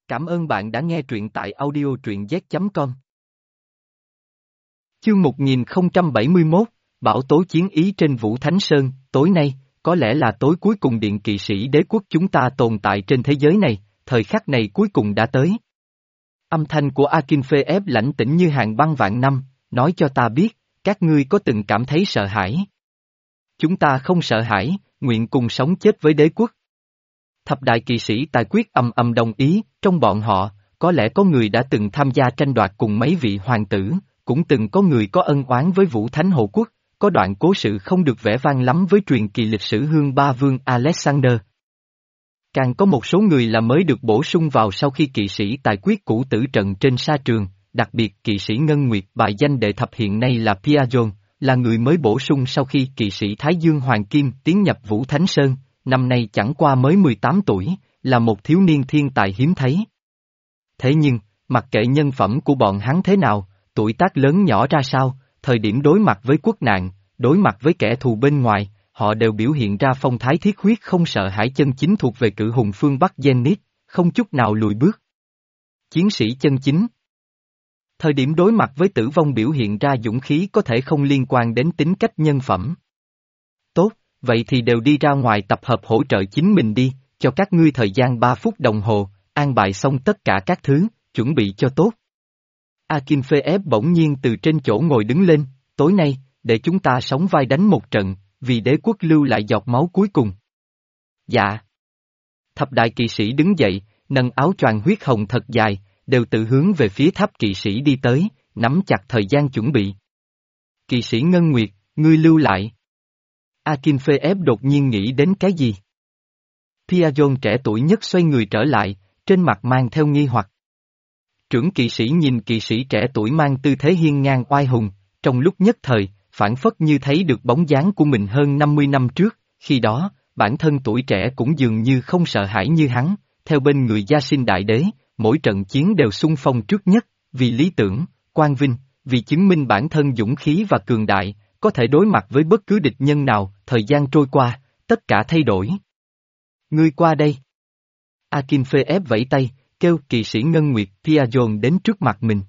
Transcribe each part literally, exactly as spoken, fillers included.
Cảm ơn bạn đã nghe truyện tại audio truyện z chấm com. Chương một nghìn không trăm bảy mươi mốt, Bão tố chiến ý trên Vũ Thánh Sơn. Tối nay, có lẽ là tối cuối cùng điện kỵ sĩ đế quốc chúng ta tồn tại trên thế giới này, thời khắc này cuối cùng đã tới. Âm thanh của Akinfeev lãnh tĩnh như hàng băng vạn năm, nói cho ta biết, các ngươi có từng cảm thấy sợ hãi. Chúng ta không sợ hãi, nguyện cùng sống chết với đế quốc. Thập đại kỵ sĩ tài quyết ầm ầm đồng ý, trong bọn họ, có lẽ có người đã từng tham gia tranh đoạt cùng mấy vị hoàng tử, cũng từng có người có ân oán với Vũ Thánh Hộ Quốc, có đoạn cố sự không được vẻ vang lắm với truyền kỳ lịch sử Hương Ba Vương Alexander. Càng có một số người là mới được bổ sung vào sau khi kỵ sĩ tài quyết cũ tử trận trên sa trường, đặc biệt kỵ sĩ Ngân Nguyệt bài danh đệ thập hiện nay là Piajon, là người mới bổ sung sau khi kỵ sĩ Thái Dương Hoàng Kim tiến nhập Vũ Thánh Sơn. Năm nay chẳng qua mới mười tám tuổi, là một thiếu niên thiên tài hiếm thấy. Thế nhưng, mặc kệ nhân phẩm của bọn hắn thế nào, tuổi tác lớn nhỏ ra sao, thời điểm đối mặt với quốc nạn, đối mặt với kẻ thù bên ngoài, họ đều biểu hiện ra phong thái thiết huyết không sợ hãi chân chính thuộc về cự hùng phương Bắc Zenith, không chút nào lùi bước. Chiến sĩ chân chính. Thời điểm đối mặt với tử vong biểu hiện ra dũng khí có thể không liên quan đến tính cách nhân phẩm. Tốt. Vậy thì đều đi ra ngoài tập hợp hỗ trợ chính mình đi, cho các ngươi thời gian ba phút đồng hồ, an bài xong tất cả các thứ, chuẩn bị cho tốt. Akinfeev bỗng nhiên từ trên chỗ ngồi đứng lên, tối nay, để chúng ta sống vai đánh một trận, vì đế quốc lưu lại giọt máu cuối cùng. Dạ. Thập đại kỵ sĩ đứng dậy, nâng áo choàng huyết hồng thật dài, đều tự hướng về phía tháp kỵ sĩ đi tới, nắm chặt thời gian chuẩn bị. Kỵ sĩ Ngân Nguyệt, ngươi lưu lại. Akinfeev đột nhiên nghĩ đến cái gì? Piajon trẻ tuổi nhất xoay người trở lại, trên mặt mang theo nghi hoặc. Trưởng kỵ sĩ nhìn kỵ sĩ trẻ tuổi mang tư thế hiên ngang oai hùng, trong lúc nhất thời, phản phất như thấy được bóng dáng của mình hơn năm mươi năm trước, khi đó, bản thân tuổi trẻ cũng dường như không sợ hãi như hắn, theo bên người gia sinh đại đế, mỗi trận chiến đều xung phong trước nhất, vì lý tưởng, quang vinh, vì chứng minh bản thân dũng khí và cường đại. Có thể đối mặt với bất cứ địch nhân nào, thời gian trôi qua, tất cả thay đổi. Ngươi qua đây. Akinfeev vẫy tay, kêu kỵ sĩ Ngân Nguyệt Piajon đến trước mặt mình.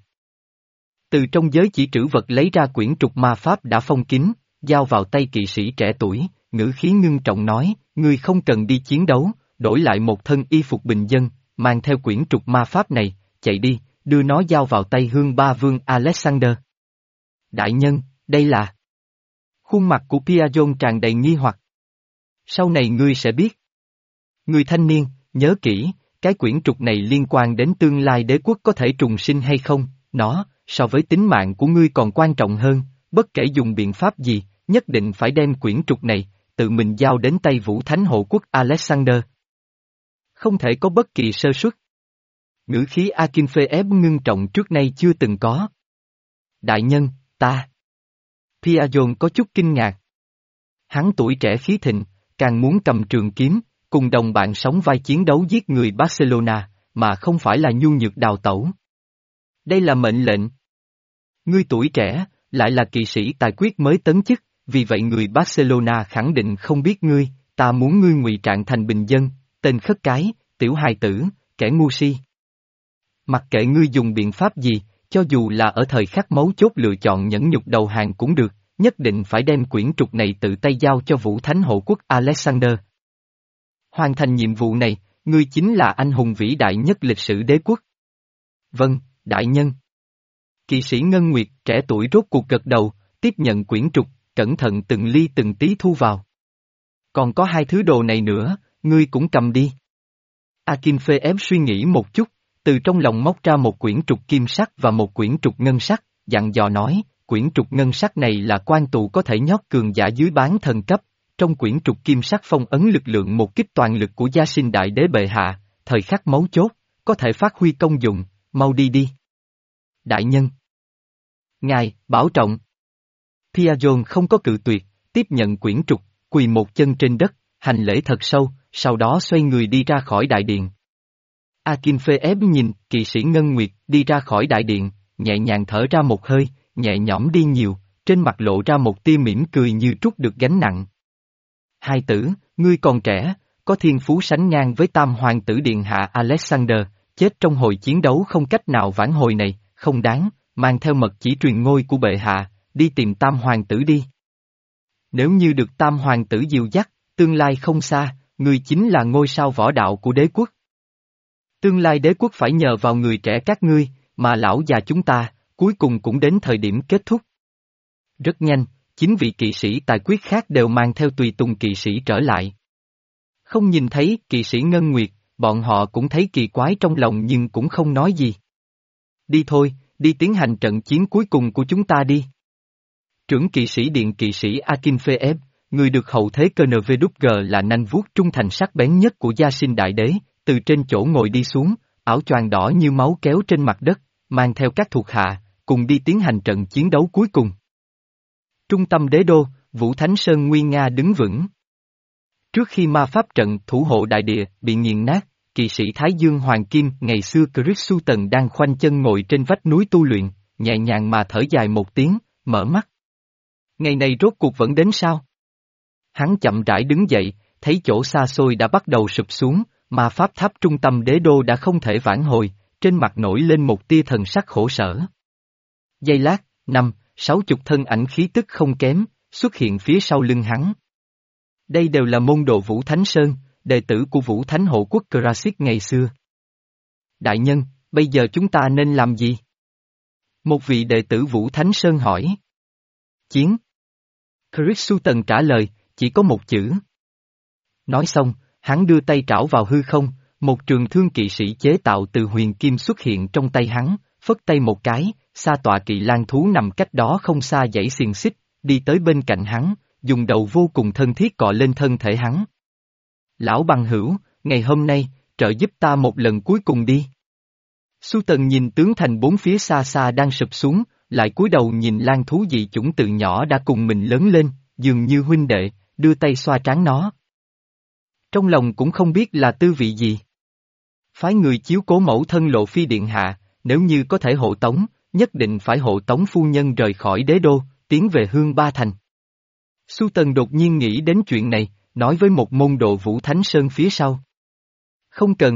Từ trong giới chỉ trữ vật lấy ra quyển trục ma pháp đã phong kín, giao vào tay kỵ sĩ trẻ tuổi, ngữ khí ngưng trọng nói, ngươi không cần đi chiến đấu, đổi lại một thân y phục bình dân, mang theo quyển trục ma pháp này, chạy đi, đưa nó giao vào tay Hương Ba Vương Alexander. Đại nhân, đây là... Khuôn mặt của Piajon tràn đầy nghi hoặc. Sau này ngươi sẽ biết. Người thanh niên, nhớ kỹ, cái quyển trục này liên quan đến tương lai đế quốc có thể trùng sinh hay không, nó, so với tính mạng của ngươi còn quan trọng hơn, bất kể dùng biện pháp gì, nhất định phải đem quyển trục này, tự mình giao đến tay Vũ Thánh Hộ Quốc Alexander. Không thể có bất kỳ sơ suất. Ngữ khí Akinfeev ngưng trọng trước nay chưa từng có. Đại nhân, ta... Piajon có chút kinh ngạc. Hắn tuổi trẻ khí thịnh, càng muốn cầm trường kiếm, cùng đồng bạn sống vai chiến đấu giết người Barcelona, mà không phải là nhu nhược đào tẩu. Đây là mệnh lệnh. Ngươi tuổi trẻ, lại là kỵ sĩ tài quyết mới tấn chức, vì vậy người Barcelona khẳng định không biết ngươi, ta muốn ngươi ngụy trạng thành bình dân, tên khất cái, tiểu hài tử, kẻ ngu si. Mặc kệ ngươi dùng biện pháp gì, cho dù là ở thời khắc mấu chốt lựa chọn nhẫn nhục đầu hàng cũng được, nhất định phải đem quyển trục này tự tay giao cho Vũ Thánh Hộ Quốc Alexander. Hoàn thành nhiệm vụ này, ngươi chính là anh hùng vĩ đại nhất lịch sử đế quốc. Vâng, đại nhân. Kỵ sĩ Ngân Nguyệt trẻ tuổi rốt cuộc gật đầu, tiếp nhận quyển trục, cẩn thận từng ly từng tí thu vào. Còn có hai thứ đồ này nữa, ngươi cũng cầm đi. Akinfeev suy nghĩ một chút. Từ trong lòng móc ra một quyển trục kim sắc và một quyển trục ngân sắc, dặn dò nói, quyển trục ngân sắc này là quan tù có thể nhót cường giả dưới bán thần cấp, trong quyển trục kim sắc phong ấn lực lượng một kích toàn lực của gia sinh đại đế bệ hạ, thời khắc mấu chốt, có thể phát huy công dụng, mau đi đi. Đại nhân. Ngài, bảo trọng. Piajon không có cự tuyệt, tiếp nhận quyển trục, quỳ một chân trên đất, hành lễ thật sâu, sau đó xoay người đi ra khỏi đại điện. Akinfeev nhìn kỵ sĩ Ngân Nguyệt đi ra khỏi đại điện, nhẹ nhàng thở ra một hơi, nhẹ nhõm đi nhiều, trên mặt lộ ra một tia mỉm cười như trút được gánh nặng. Hai tử, ngươi còn trẻ, có thiên phú sánh ngang với tam hoàng tử điện hạ Alexander, chết trong hồi chiến đấu không cách nào vãn hồi này, không đáng, mang theo mật chỉ truyền ngôi của bệ hạ, đi tìm tam hoàng tử đi. Nếu như được tam hoàng tử dìu dắt, tương lai không xa, người chính là ngôi sao võ đạo của đế quốc. Tương lai đế quốc phải nhờ vào người trẻ các ngươi, mà lão già chúng ta, cuối cùng cũng đến thời điểm kết thúc. Rất nhanh, chín vị kỵ sĩ tài quyết khác đều mang theo tùy tùng kỵ sĩ trở lại. Không nhìn thấy kỵ sĩ Ngân Nguyệt, bọn họ cũng thấy kỳ quái trong lòng nhưng cũng không nói gì. Đi thôi, đi tiến hành trận chiến cuối cùng của chúng ta đi. Trưởng kỵ sĩ điện kỵ sĩ Akinfeev, người được hậu thế ca en vê kép giê là nanh vuốt trung thành sắc bén nhất của Gia Sinh Đại Đế, từ trên chỗ ngồi đi xuống, áo choàng đỏ như máu kéo trên mặt đất, mang theo các thuộc hạ, cùng đi tiến hành trận chiến đấu cuối cùng. Trung tâm đế đô, Vũ Thánh Sơn nguy nga đứng vững. Trước khi ma pháp trận thủ hộ đại địa bị nghiền nát, kỵ sĩ Thái Dương Hoàng Kim ngày xưa Chris Sutton đang khoanh chân ngồi trên vách núi tu luyện, nhẹ nhàng mà thở dài một tiếng, mở mắt. Ngày này rốt cuộc vẫn đến sao? Hắn chậm rãi đứng dậy, thấy chỗ xa xôi đã bắt đầu sụp xuống, mà pháp tháp trung tâm đế đô đã không thể vãn hồi, trên mặt nổi lên một tia thần sắc khổ sở. Giây lát, năm, sáu chục thân ảnh khí tức không kém, xuất hiện phía sau lưng hắn. Đây đều là môn đồ Vũ Thánh Sơn, đệ tử của Vũ Thánh Hộ Quốc Krasik ngày xưa. Đại nhân, bây giờ chúng ta nên làm gì? Một vị đệ tử Vũ Thánh Sơn hỏi. Chiến. Chris Sutton trả lời, chỉ có một chữ. Nói xong, hắn đưa tay trảo vào hư không, một trường thương kỵ sĩ chế tạo từ huyền kim xuất hiện trong tay hắn, phất tay một cái, sa tọa kỵ lang thú nằm cách đó không xa dãy xiềng xích, đi tới bên cạnh hắn, dùng đầu vô cùng thân thiết cọ lên thân thể hắn. Lão bằng hữu, ngày hôm nay, trợ giúp ta một lần cuối cùng đi. Sutton nhìn tướng thành bốn phía xa xa đang sụp xuống, lại cúi đầu nhìn lang thú dị chủng từ nhỏ đã cùng mình lớn lên, dường như huynh đệ, đưa tay xoa trán nó. Trong lòng cũng không biết là tư vị gì. Phái người chiếu cố mẫu thân Lộ Phi điện hạ, nếu như có thể hộ tống, nhất định phải hộ tống phu nhân rời khỏi đế đô, tiến về Hương Ba Thành. Sutton đột nhiên nghĩ đến chuyện này, nói với một môn đồ Vũ Thánh Sơn phía sau. Không cần.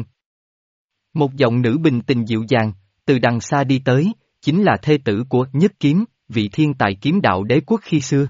Một giọng nữ bình tình dịu dàng, từ đằng xa đi tới, chính là thê tử của Nhất Kiếm, vị thiên tài kiếm đạo đế quốc khi xưa.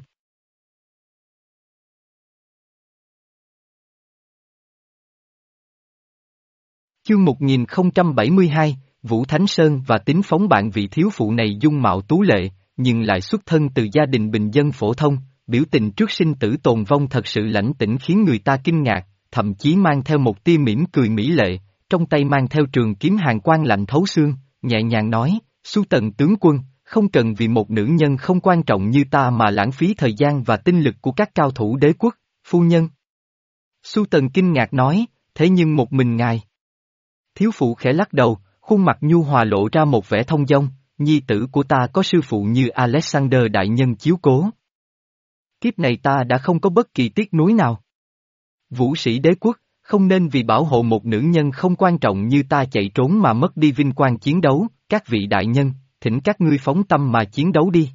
Chương một nghìn không trăm bảy mươi hai, Vũ Thánh Sơn và tính phóng bạn vị thiếu phụ này dung mạo tú lệ, nhưng lại xuất thân từ gia đình bình dân phổ thông, biểu tình trước sinh tử tồn vong thật sự lãnh tĩnh khiến người ta kinh ngạc, thậm chí mang theo một tia mỉm cười mỹ lệ, trong tay mang theo trường kiếm hàn quang lạnh thấu xương, nhẹ nhàng nói, Sutton tướng quân, không cần vì một nữ nhân không quan trọng như ta mà lãng phí thời gian và tinh lực của các cao thủ đế quốc, phu nhân. Sutton kinh ngạc nói, thế nhưng một mình ngài. Thiếu phụ khẽ lắc đầu, khuôn mặt nhu hòa lộ ra một vẻ thông dong, nhi tử của ta có sư phụ như Alexander đại nhân chiếu cố. Kiếp này ta đã không có bất kỳ tiếc nuối nào. Vũ sĩ đế quốc, không nên vì bảo hộ một nữ nhân không quan trọng như ta chạy trốn mà mất đi vinh quang chiến đấu, các vị đại nhân, thỉnh các ngươi phóng tâm mà chiến đấu đi.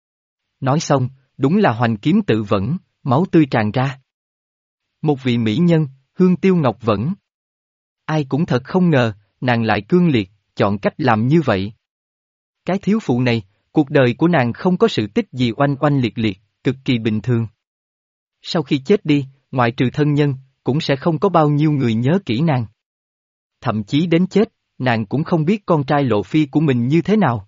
Nói xong, đúng là hoành kiếm tự vẫn, máu tươi tràn ra. Một vị mỹ nhân, Hương Tiêu Ngọc Vẫn. Ai cũng thật không ngờ, nàng lại cương liệt, chọn cách làm như vậy. Cái thiếu phụ này, cuộc đời của nàng không có sự tích gì oanh oanh liệt liệt, cực kỳ bình thường. Sau khi chết đi, ngoại trừ thân nhân, cũng sẽ không có bao nhiêu người nhớ kỹ nàng. Thậm chí đến chết, nàng cũng không biết con trai Lộ Phi của mình như thế nào.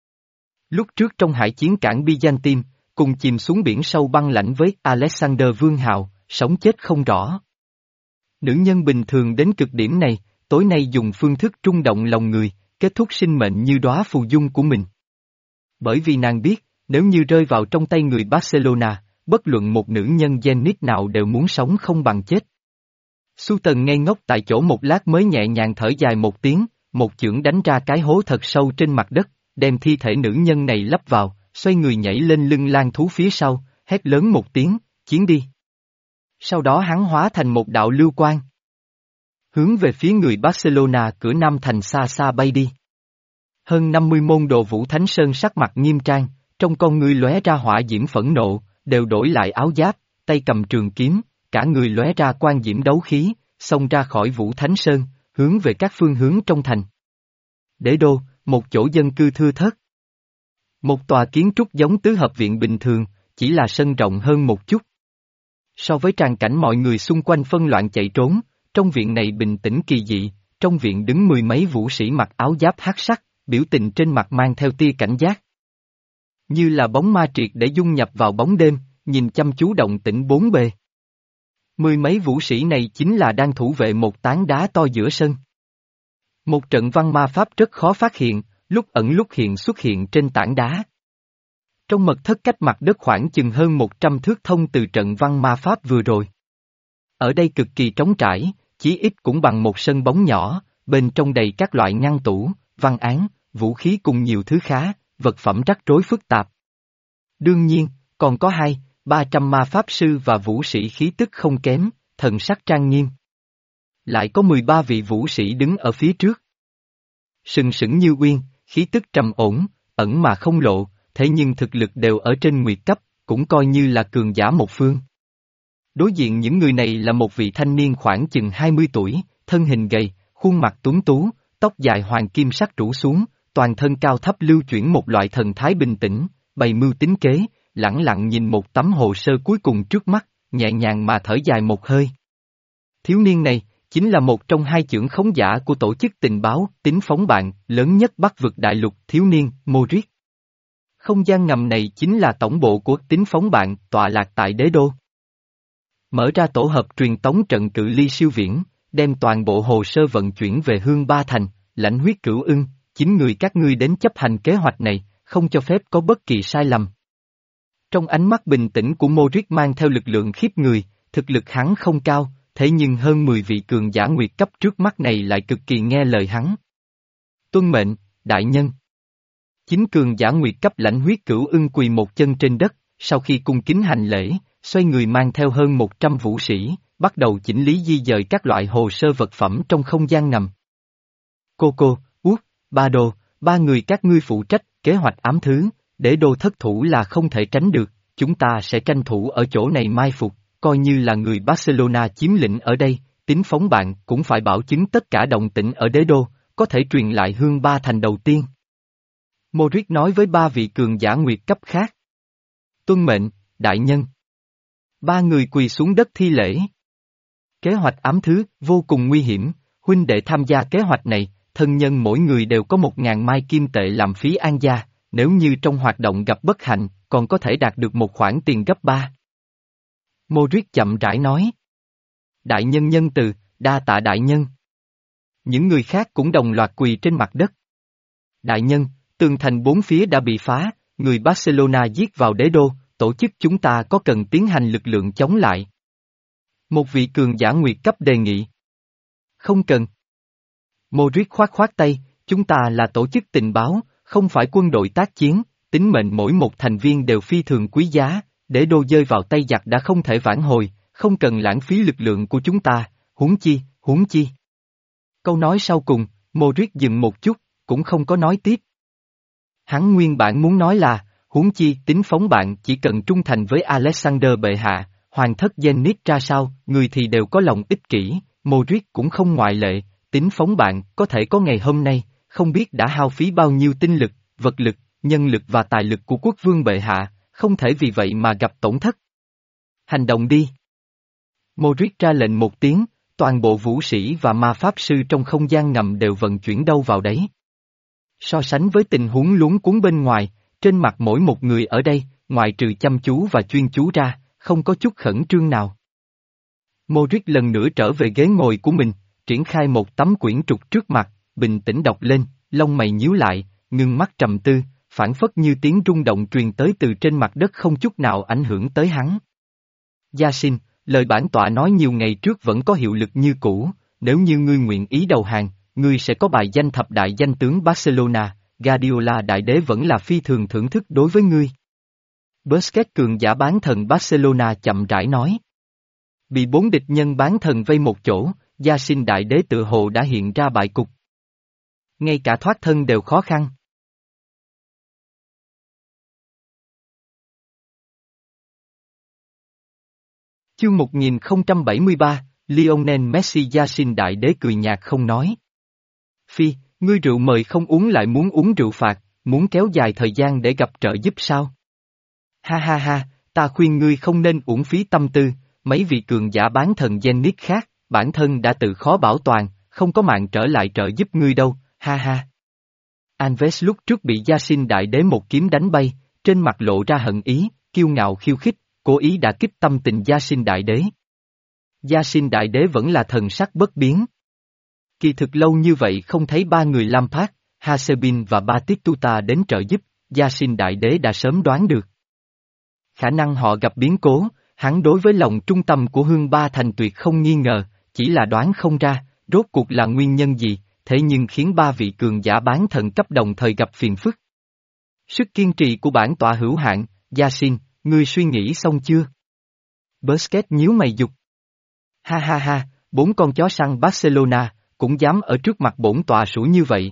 Lúc trước trong hải chiến cảng Byzantium, cùng chìm xuống biển sâu băng lãnh với Alexander Vương Hào, sống chết không rõ. Nữ nhân bình thường đến cực điểm này, tối nay dùng phương thức trung động lòng người, kết thúc sinh mệnh như đóa phù dung của mình. Bởi vì nàng biết, nếu như rơi vào trong tay người Barcelona, bất luận một nữ nhân Zenit nào đều muốn sống không bằng chết. Sutton ngây ngốc tại chỗ một lát mới nhẹ nhàng thở dài một tiếng, một chưởng đánh ra cái hố thật sâu trên mặt đất, đem thi thể nữ nhân này lấp vào, xoay người nhảy lên lưng lang thú phía sau, hét lớn một tiếng, chiến đi. Sau đó hắn hóa thành một đạo lưu quang. Hướng về phía người Barcelona cửa Nam thành xa xa bay đi. Hơn năm mươi môn đồ Vũ Thánh Sơn sắc mặt nghiêm trang, trong con ngươi lóe ra hỏa diễm phẫn nộ, đều đổi lại áo giáp, tay cầm trường kiếm, cả người lóe ra quang diễm đấu khí, xông ra khỏi Vũ Thánh Sơn, hướng về các phương hướng trong thành. Đế đô, một chỗ dân cư thưa thớt. Một tòa kiến trúc giống tứ hợp viện bình thường, chỉ là sân rộng hơn một chút. So với tràng cảnh mọi người xung quanh phân loạn chạy trốn, trong viện này bình tĩnh kỳ dị, trong viện đứng mười mấy vũ sĩ mặc áo giáp hắc sắc, biểu tình trên mặt mang theo tia cảnh giác. Như là bóng ma triệt để dung nhập vào bóng đêm, nhìn chăm chú động tĩnh bốn bề. Mười mấy vũ sĩ này chính là đang thủ vệ một tảng đá to giữa sân. Một trận văn ma pháp rất khó phát hiện, lúc ẩn lúc hiện xuất hiện trên tảng đá. Trong mật thất cách mặt đất khoảng chừng hơn một trăm thước thông từ trận văn ma pháp vừa rồi. Ở đây cực kỳ trống trải, chí ít cũng bằng một sân bóng nhỏ, bên trong đầy các loại ngăn tủ, văn án, vũ khí cùng nhiều thứ khá, vật phẩm rắc rối phức tạp. Đương nhiên, còn có hai, ba trăm ma pháp sư và vũ sĩ khí tức không kém, thần sắc trang nghiêm. Lại có mười ba vị vũ sĩ đứng ở phía trước. Sừng sững như uyên, khí tức trầm ổn, ẩn mà không lộ, thế nhưng thực lực đều ở trên nguyệt cấp, cũng coi như là cường giả một phương. Đối diện những người này là một vị thanh niên khoảng chừng hai mươi tuổi, thân hình gầy, khuôn mặt tuấn tú, tóc dài hoàng kim sắc rủ xuống, toàn thân cao thấp lưu chuyển một loại thần thái bình tĩnh, bày mưu tính kế, lẳng lặng nhìn một tấm hồ sơ cuối cùng trước mắt, nhẹ nhàng mà thở dài một hơi. Thiếu niên này, chính là một trong hai chưởng khống giả của tổ chức tình báo, tính phóng bạn, lớn nhất Bắc vực đại lục, thiếu niên, Morris. Không gian ngầm này chính là tổng bộ của tính phóng bạn, tọa lạc tại đế đô. Mở ra tổ hợp truyền tống trận cự ly siêu viễn, đem toàn bộ hồ sơ vận chuyển về Hương Ba Thành, lãnh huyết cửu ưng, chính người các ngươi đến chấp hành kế hoạch này, không cho phép có bất kỳ sai lầm. Trong ánh mắt bình tĩnh của Morris mang theo lực lượng khiếp người, thực lực hắn không cao, thế nhưng hơn mười vị cường giả nguyệt cấp trước mắt này lại cực kỳ nghe lời hắn. Tuân mệnh, đại nhân. Chính cường giả nguyệt cấp lãnh huyết cửu ưng quỳ một chân trên đất, sau khi cung kính hành lễ, xoay người mang theo hơn một trăm vũ sĩ, bắt đầu chỉnh lý di dời các loại hồ sơ vật phẩm trong không gian ngầm. Cô cô, Út, Ba Đô, ba người các ngươi phụ trách, kế hoạch ám thứ, để đô thất thủ là không thể tránh được, chúng ta sẽ tranh thủ ở chỗ này mai phục, coi như là người Barcelona chiếm lĩnh ở đây, tính phóng bạn cũng phải bảo chứng tất cả động tĩnh ở đế đô, có thể truyền lại Hương Ba Thành đầu tiên. Morris nói với ba vị cường giả nguyệt cấp khác. Tuân mệnh, đại nhân. Ba người quỳ xuống đất thi lễ. Kế hoạch ám thứ, vô cùng nguy hiểm, huynh đệ tham gia kế hoạch này, thân nhân mỗi người đều có một ngàn mai kim tệ làm phí an gia, nếu như trong hoạt động gặp bất hạnh, còn có thể đạt được một khoản tiền gấp ba. Morris chậm rãi nói. Đại nhân nhân từ, đa tạ đại nhân. Những người khác cũng đồng loạt quỳ trên mặt đất. Đại nhân, tường thành bốn phía đã bị phá, người Barcelona giết vào đế đô, tổ chức chúng ta có cần tiến hành lực lượng chống lại. Một vị cường giả nguyệt cấp đề nghị. Không cần. Morris khoát khoát tay, chúng ta là tổ chức tình báo, không phải quân đội tác chiến, tính mệnh mỗi một thành viên đều phi thường quý giá, để đô rơi vào tay giặc đã không thể vãn hồi, không cần lãng phí lực lượng của chúng ta, huống chi, huống chi. Câu nói sau cùng, Morris dừng một chút, cũng không có nói tiếp. Hắn nguyên bản muốn nói là, huống chi tính phóng bạn chỉ cần trung thành với Alexander bệ hạ, hoàng thất Zenith ra sao, người thì đều có lòng ích kỷ, Morris cũng không ngoại lệ, tính phóng bạn có thể có ngày hôm nay, không biết đã hao phí bao nhiêu tinh lực, vật lực, nhân lực và tài lực của quốc vương bệ hạ, không thể vì vậy mà gặp tổn thất. Hành động đi. Morris ra lệnh một tiếng, toàn bộ vũ sĩ và ma pháp sư trong không gian ngầm đều vận chuyển đâu vào đấy. So sánh với tình huống luống cuống bên ngoài, trên mặt mỗi một người ở đây, ngoại trừ chăm chú và chuyên chú ra, không có chút khẩn trương nào. Morris lần nữa trở về ghế ngồi của mình, triển khai một tấm quyển trục trước mặt, bình tĩnh đọc lên, lông mày nhíu lại, ngưng mắt trầm tư, phảng phất như tiếng rung động truyền tới từ trên mặt đất không chút nào ảnh hưởng tới hắn. Gia Sinh, lời bản tọa nói nhiều ngày trước vẫn có hiệu lực như cũ, nếu như ngươi nguyện ý đầu hàng, ngươi sẽ có bài danh thập đại danh tướng Barcelona, Guardiola đại đế vẫn là phi thường thưởng thức đối với ngươi. Busquets cường giả bán thần Barcelona chậm rãi nói. Bị bốn địch nhân bán thần vây một chỗ, Gia Sinh đại đế tự hồ đã hiện ra bại cục. Ngay cả thoát thân đều khó khăn. Chương một nghìn không trăm bảy mươi ba, Lionel Messi. Gia Sinh đại đế cười nhạt không nói. Phi, Ngươi rượu mời không uống lại muốn uống rượu phạt, muốn kéo dài thời gian để gặp trợ giúp sao? Ha ha ha, ta khuyên ngươi không nên uổng phí tâm tư, mấy vị cường giả bán thần Zenith khác, bản thân đã tự khó bảo toàn, không có mạng trở lại trợ giúp ngươi đâu, ha ha. Anves lúc trước bị Gia Sinh Đại Đế một kiếm đánh bay, trên mặt lộ ra hận ý, kiêu ngạo khiêu khích, cố ý đã kích tâm tình Gia Sinh Đại Đế. Gia Sinh Đại Đế vẫn là thần sắc bất biến. Kỳ thực lâu như vậy không thấy ba người Lampard, Hasebin và Batistuta đến trợ giúp, Gia Sinh Đại Đế đã sớm đoán được. Khả năng họ gặp biến cố, hắn đối với lòng trung tâm của Hương Ba Thành tuyệt không nghi ngờ, chỉ là đoán không ra, rốt cuộc là nguyên nhân gì, thế nhưng khiến ba vị cường giả bán thần cấp đồng thời gặp phiền phức. Sức kiên trì của bản tọa hữu hạn, Gia Sinh, ngươi suy nghĩ xong chưa? Busquets nhíu mày dục. Ha ha ha, bốn con chó săn Barcelona, cũng dám ở trước mặt bổn tọa sủa như vậy.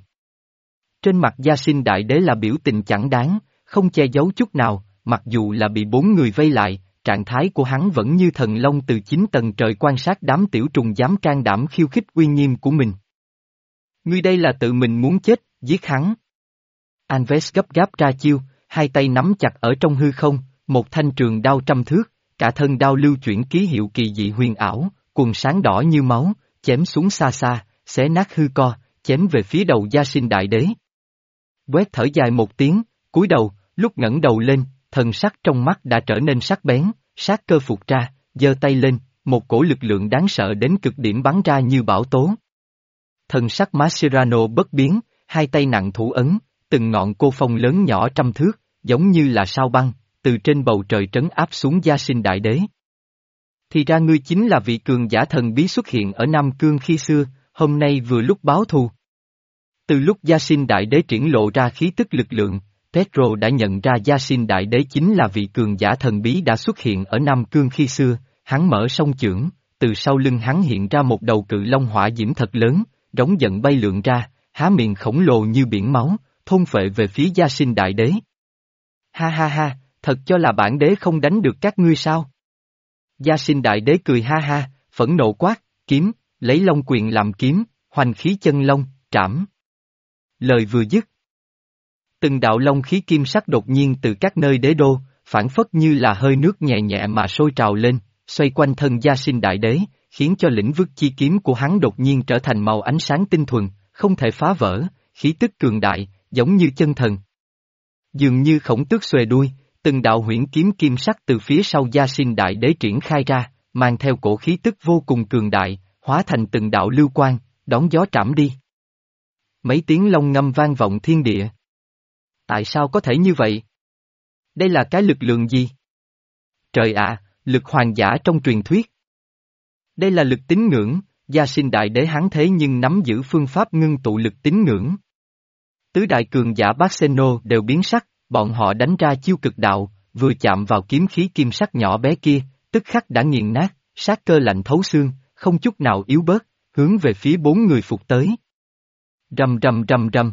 Trên mặt Gia Sinh Đại Đế là biểu tình chẳng đáng, không che giấu chút nào, mặc dù là bị bốn người vây lại, trạng thái của hắn vẫn như thần long từ chín tầng trời quan sát đám tiểu trùng dám can đảm khiêu khích uy nghiêm của mình. Ngươi đây là tự mình muốn chết, giết hắn. Anves gấp gáp ra chiêu, hai tay nắm chặt ở trong hư không, một thanh trường đao trăm thước, cả thân đao lưu chuyển ký hiệu kỳ dị huyền ảo, quần sáng đỏ như máu, chém xuống xa xa, xé nát hư co, chém về phía đầu Gia Sinh Đại Đế. Quét thở dài một tiếng, cúi đầu, lúc ngẩng đầu lên, thần sắc trong mắt đã trở nên sắc bén, sát cơ phục ra, giơ tay lên, một cổ lực lượng đáng sợ đến cực điểm bắn ra như bão tố. Thần sắc Mascherano bất biến, hai tay nặng thủ ấn, từng ngọn cô phong lớn nhỏ trăm thước, giống như là sao băng, từ trên bầu trời trấn áp xuống Gia Sinh Đại Đế. Thì ra ngươi chính là vị cường giả thần bí xuất hiện ở Nam Cương khi xưa, hôm nay vừa lúc báo thù. Từ lúc Gia Sinh Đại Đế triển lộ ra khí tức lực lượng, Pedro đã nhận ra Gia Sinh Đại Đế chính là vị cường giả thần bí đã xuất hiện ở Nam Cương khi xưa, hắn mở song chưởng, từ sau lưng hắn hiện ra một đầu cự long hỏa diễm thật lớn, rống giận bay lượn ra, há miệng khổng lồ như biển máu, thôn phệ về phía Gia Sinh Đại Đế. Ha ha ha, thật cho là bản đế không đánh được các ngươi sao? Gia Sinh Đại Đế cười ha ha, phẫn nộ quát, kiếm, lấy long quyền làm kiếm, hoành khí chân long, trảm. Lời vừa dứt. Từng đạo long khí kim sắc đột nhiên từ các nơi đế đô, phản phất như là hơi nước nhẹ nhẹ mà sôi trào lên, xoay quanh thân Gia Sinh Đại Đế, khiến cho lĩnh vực chi kiếm của hắn đột nhiên trở thành màu ánh sáng tinh thuần, không thể phá vỡ, khí tức cường đại, giống như chân thần. Dường như khổng tước xòe đuôi, từng đạo huyễn kiếm kim sắc từ phía sau Gia Sinh Đại Đế triển khai ra, mang theo cổ khí tức vô cùng cường đại, hóa thành từng đạo lưu quang, đón gió trảm đi. Mấy tiếng long ngâm vang vọng thiên địa. Tại sao có thể như vậy? Đây là cái lực lượng gì? Trời ạ, lực hoàng giả trong truyền thuyết. Đây là lực tín ngưỡng, Gia Sinh Đại Đế hắn thế nhưng nắm giữ phương pháp ngưng tụ lực tín ngưỡng. Tứ đại cường giả Barceno đều biến sắc, bọn họ đánh ra chiêu cực đạo, vừa chạm vào kiếm khí kim sắc nhỏ bé kia, tức khắc đã nghiền nát, sát cơ lạnh thấu xương, không chút nào yếu bớt, hướng về phía bốn người phục tới. Rầm rầm rầm rầm.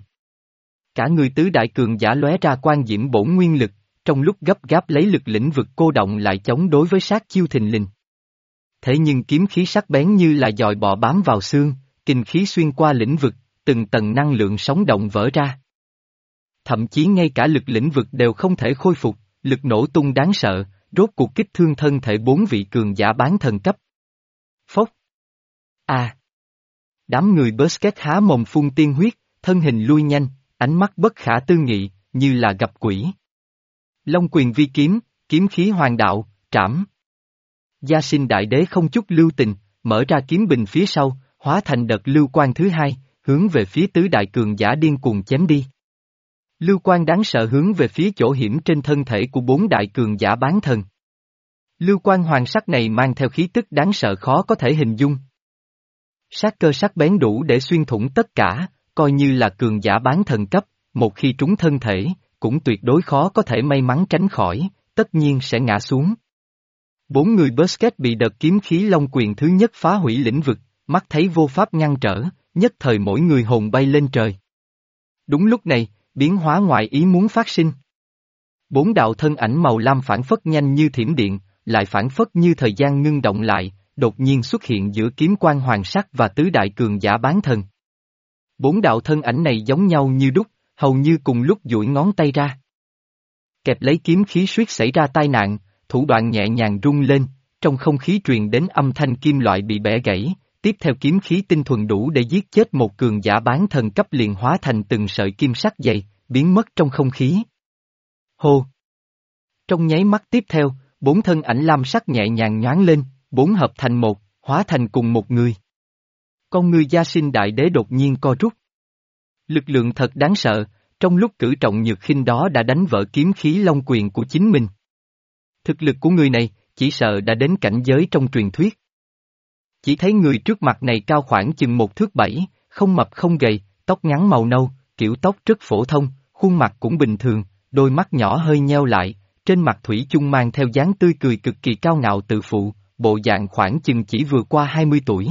Cả người tứ đại cường giả lóe ra quan diễm bổn nguyên lực, trong lúc gấp gáp lấy lực lĩnh vực cô động lại chống đối với sát chiêu thình lình. Thế nhưng kiếm khí sắc bén như là dòi bọ bám vào xương, kinh khí xuyên qua lĩnh vực, từng tầng năng lượng sống động vỡ ra. Thậm chí ngay cả lực lĩnh vực đều không thể khôi phục, lực nổ tung đáng sợ, rốt cuộc kích thương thân thể bốn vị cường giả bán thần cấp. Phốc. À. Đám người Busquets há mồm phun tiên huyết, thân hình lui nhanh, ánh mắt bất khả tư nghị, như là gặp quỷ. Long quyền vi kiếm, kiếm khí hoàng đạo, trảm. Gia Sinh Đại Đế không chút lưu tình, mở ra kiếm bình phía sau, hóa thành đợt lưu quang thứ hai, hướng về phía tứ đại cường giả điên cuồng chém đi. Lưu quang đáng sợ hướng về phía chỗ hiểm trên thân thể của bốn đại cường giả bán thần. Lưu quang hoàng sắc này mang theo khí tức đáng sợ khó có thể hình dung. Sát cơ sắc bén đủ để xuyên thủng tất cả, coi như là cường giả bán thần cấp, một khi trúng thân thể, cũng tuyệt đối khó có thể may mắn tránh khỏi, tất nhiên sẽ ngã xuống. Bốn người Busquets bị đợt kiếm khí long quyền thứ nhất phá hủy lĩnh vực, mắt thấy vô pháp ngăn trở, nhất thời mỗi người hồn bay lên trời. Đúng lúc này, biến hóa ngoại ý muốn phát sinh. Bốn đạo thân ảnh màu lam phản phất nhanh như thiểm điện, lại phản phất như thời gian ngưng động lại, đột nhiên xuất hiện giữa kiếm quan hoàng sắc và tứ đại cường giả bán thần. Bốn đạo thân ảnh này giống nhau như đúc, hầu như cùng lúc duỗi ngón tay ra. Kẹp lấy kiếm khí suýt xảy ra tai nạn, thủ đoạn nhẹ nhàng rung lên, trong không khí truyền đến âm thanh kim loại bị bẻ gãy, tiếp theo kiếm khí tinh thuần đủ để giết chết một cường giả bán thần cấp liền hóa thành từng sợi kim sắc dày, biến mất trong không khí. Hô! Trong nháy mắt tiếp theo, bốn thân ảnh lam sắc nhẹ nhàng nhoáng lên, bốn hợp thành một, hóa thành cùng một người. Con người Gia Sinh Đại Đế đột nhiên co rút. Lực lượng thật đáng sợ, trong lúc cử trọng nhược khinh đó đã đánh vỡ kiếm khí long quyền của chính mình. Thực lực của người này, chỉ sợ đã đến cảnh giới trong truyền thuyết. Chỉ thấy người trước mặt này cao khoảng chừng một thước bảy, không mập không gầy, tóc ngắn màu nâu, kiểu tóc rất phổ thông, khuôn mặt cũng bình thường, đôi mắt nhỏ hơi nheo lại, trên mặt thủy chung mang theo dáng tươi cười cực kỳ cao ngạo tự phụ, bộ dạng khoảng chừng chỉ vừa qua hai mươi tuổi.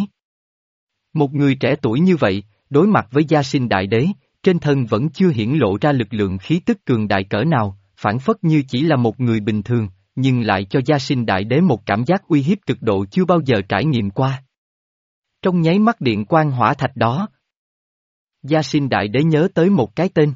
Một người trẻ tuổi như vậy, đối mặt với Gia Sinh Đại Đế, trên thân vẫn chưa hiển lộ ra lực lượng khí tức cường đại cỡ nào, phản phất như chỉ là một người bình thường, nhưng lại cho Gia Sinh Đại Đế một cảm giác uy hiếp cực độ chưa bao giờ trải nghiệm qua. Trong nháy mắt điện quang hỏa thạch đó, Gia Sinh Đại Đế nhớ tới một cái tên.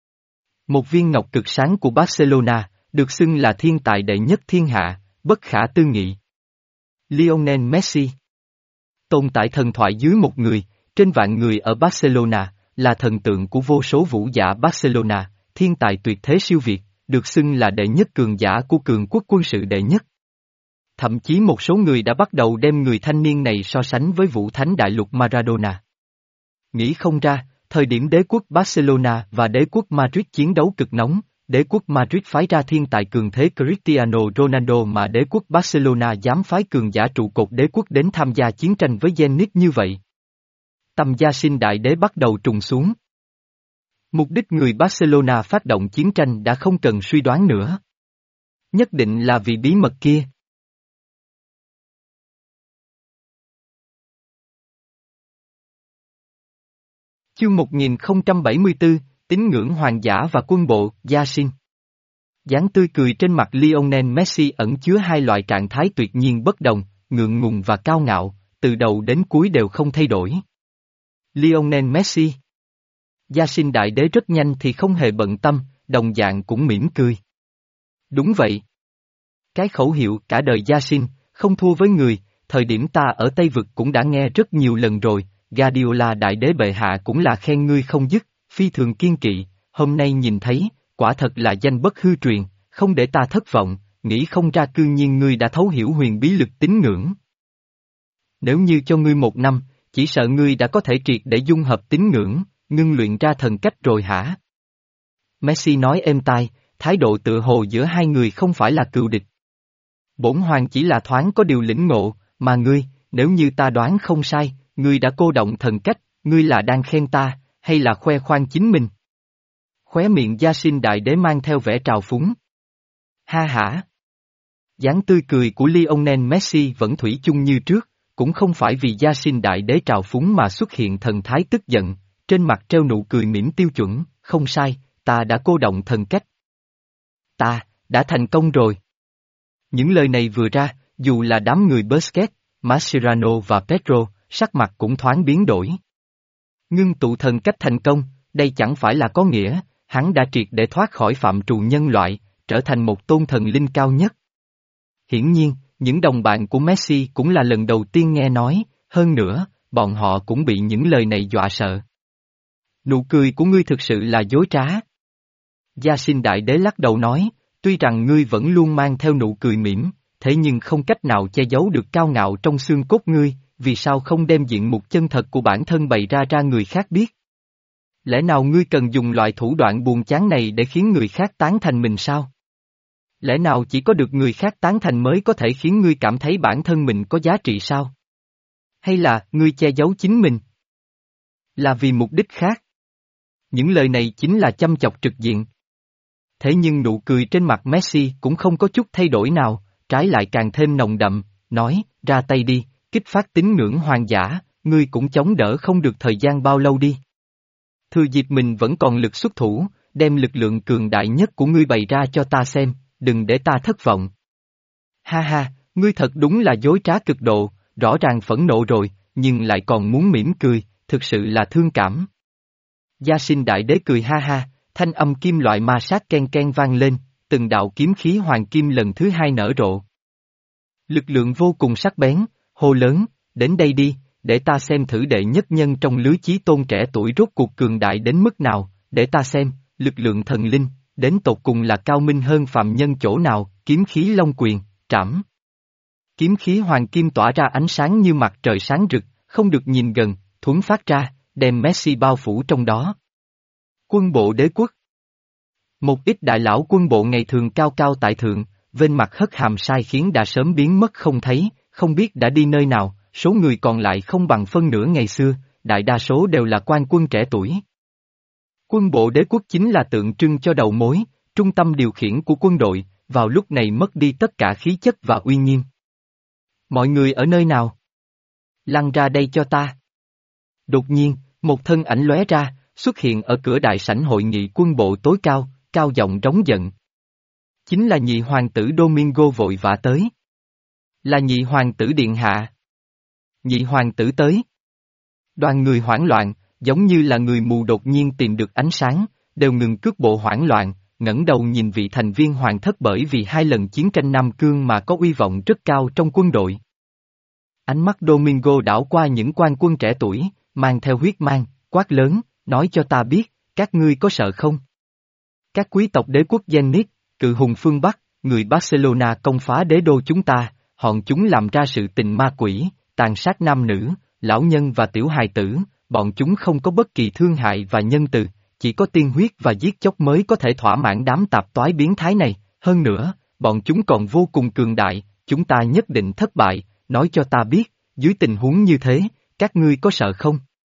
Một viên ngọc cực sáng của Barcelona, được xưng là thiên tài đệ nhất thiên hạ, bất khả tư nghị. Lionel Messi. Tồn tại thần thoại dưới một người, trên vạn người ở Barcelona, là thần tượng của vô số vũ giả Barcelona, thiên tài tuyệt thế siêu việt, được xưng là đệ nhất cường giả của cường quốc quân sự đệ nhất. Thậm chí một số người đã bắt đầu đem người thanh niên này so sánh với vũ thánh đại lục Maradona. Nghĩ không ra, thời điểm đế quốc Barcelona và đế quốc Madrid chiến đấu cực nóng, đế quốc Madrid phái ra thiên tài cường thế Cristiano Ronaldo mà đế quốc Barcelona dám phái cường giả trụ cột đế quốc đến tham gia chiến tranh với Zenit như vậy. Tâm Gia Sinh Đại Đế bắt đầu trùng xuống. Mục đích người Barcelona phát động chiến tranh đã không cần suy đoán nữa. Nhất định là vì bí mật kia. Chương một nghìn không trăm bảy mươi tư, tín ngưỡng hoàng giả và quân bộ, Gia Sinh. Dáng tươi cười trên mặt Lionel Messi ẩn chứa hai loại trạng thái tuyệt nhiên bất đồng, ngượng ngùng và cao ngạo, từ đầu đến cuối đều không thay đổi. Lionel Messi. Gia Sinh Đại Đế rất nhanh thì không hề bận tâm, đồng dạng cũng mỉm cười. Đúng vậy. Cái khẩu hiệu cả đời Gia Sinh, không thua với người, thời điểm ta ở Tây Vực cũng đã nghe rất nhiều lần rồi, Guardiola Đại Đế bệ hạ cũng là khen ngươi không dứt, phi thường kiên kỵ, hôm nay nhìn thấy, quả thật là danh bất hư truyền, không để ta thất vọng, nghĩ không ra cư nhiên ngươi đã thấu hiểu huyền bí lực tín ngưỡng. Nếu như cho ngươi một năm, chỉ sợ ngươi đã có thể triệt để dung hợp tín ngưỡng, ngưng luyện ra thần cách rồi hả? Messi nói êm tai, thái độ tựa hồ giữa hai người không phải là cừu địch. Bổn hoàng chỉ là thoáng có điều lĩnh ngộ, mà ngươi, nếu như ta đoán không sai, ngươi đã cô động thần cách, ngươi là đang khen ta, hay là khoe khoang chính mình? Khóe miệng Gia Sinh Đại Đế mang theo vẻ trào phúng. Ha hả! Dáng tươi cười của Lionel Messi vẫn thủy chung như trước, cũng không phải vì Gia Sinh Đại Đế trào phúng mà xuất hiện thần thái tức giận, trên mặt treo nụ cười mỉm tiêu chuẩn, không sai, ta đã cô động thần cách. Ta, đã thành công rồi. Những lời này vừa ra, dù là đám người Busquets, Mascherano và Pedro, sắc mặt cũng thoáng biến đổi. Ngưng tụ thần cách thành công, đây chẳng phải là có nghĩa, hắn đã triệt để thoát khỏi phạm trù nhân loại, trở thành một tôn thần linh cao nhất. Hiển nhiên, những đồng bạn của Messi cũng là lần đầu tiên nghe nói, hơn nữa, bọn họ cũng bị những lời này dọa sợ. Nụ cười của ngươi thực sự là dối trá. Gia Sinh Đại Đế lắc đầu nói, tuy rằng ngươi vẫn luôn mang theo nụ cười mỉm, thế nhưng không cách nào che giấu được cao ngạo trong xương cốt ngươi, vì sao không đem diện mục chân thật của bản thân bày ra ra người khác biết? Lẽ nào ngươi cần dùng loại thủ đoạn buồn chán này để khiến người khác tán thành mình sao? Lẽ nào chỉ có được người khác tán thành mới có thể khiến ngươi cảm thấy bản thân mình có giá trị sao? Hay là, ngươi che giấu chính mình? Là vì mục đích khác? Những lời này chính là châm chọc trực diện. Thế nhưng nụ cười trên mặt Messi cũng không có chút thay đổi nào, trái lại càng thêm nồng đậm, nói, ra tay đi, kích phát tín ngưỡng hoàng giả, ngươi cũng chống đỡ không được thời gian bao lâu đi. Thừa dịp mình vẫn còn lực xuất thủ, đem lực lượng cường đại nhất của ngươi bày ra cho ta xem, đừng để ta thất vọng. Ha ha, ngươi thật đúng là dối trá cực độ, rõ ràng phẫn nộ rồi, nhưng lại còn muốn mỉm cười, thực sự là thương cảm. Gia Sinh Đại Đế cười ha ha, thanh âm kim loại ma sát ken ken vang lên, từng đạo kiếm khí hoàng kim lần thứ hai nở rộ. Lực lượng vô cùng sắc bén, hô lớn, đến đây đi, để ta xem thử đệ nhất nhân trong lứa chí tôn trẻ tuổi rốt cuộc cường đại đến mức nào, để ta xem, lực lượng thần linh, đến tột cùng là cao minh hơn phàm nhân chỗ nào, kiếm khí long quyền, trảm. Kiếm khí hoàng kim tỏa ra ánh sáng như mặt trời sáng rực, không được nhìn gần, thuấn phát ra, đem Messi bao phủ trong đó. Quân bộ đế quốc. Một ít đại lão quân bộ ngày thường cao cao tại thượng, bên mặt hất hàm sai khiến đã sớm biến mất không thấy, không biết đã đi nơi nào, số người còn lại không bằng phân nửa ngày xưa, đại đa số đều là quan quân trẻ tuổi. Quân bộ đế quốc chính là tượng trưng cho đầu mối, trung tâm điều khiển của quân đội, vào lúc này mất đi tất cả khí chất và uy nghiêm. Mọi người ở nơi nào? Lăn ra đây cho ta. Đột nhiên, một thân ảnh lóe ra, xuất hiện ở cửa đại sảnh hội nghị quân bộ tối cao, cao giọng trống giận. Chính là nhị hoàng tử Domingo vội vã tới. Là nhị hoàng tử điện hạ. Nhị hoàng tử tới. Đoàn người hoảng loạn, giống như là người mù đột nhiên tìm được ánh sáng, đều ngừng cước bộ hoảng loạn, ngẩng đầu nhìn vị thành viên hoàng thất bởi vì hai lần chiến tranh Nam Cương mà có uy vọng rất cao trong quân đội. Ánh mắt Domingo đảo qua những quan quân trẻ tuổi, mang theo huyết mang, quát lớn, nói cho ta biết, các ngươi có sợ không? Các quý tộc đế quốc Zenit, cự hùng phương Bắc, người Barcelona công phá đế đô chúng ta, hòn chúng làm ra sự tình ma quỷ, tàn sát nam nữ, lão nhân và tiểu hài tử, bọn chúng không có bất kỳ thương hại và nhân từ, chỉ có tiên huyết và giết chóc mới có thể thỏa mãn đám tạp toái biến thái này, hơn nữa, bọn chúng còn vô cùng cường đại, chúng ta nhất định thất bại, nói cho ta biết, dưới tình huống như thế, các ngươi có sợ không?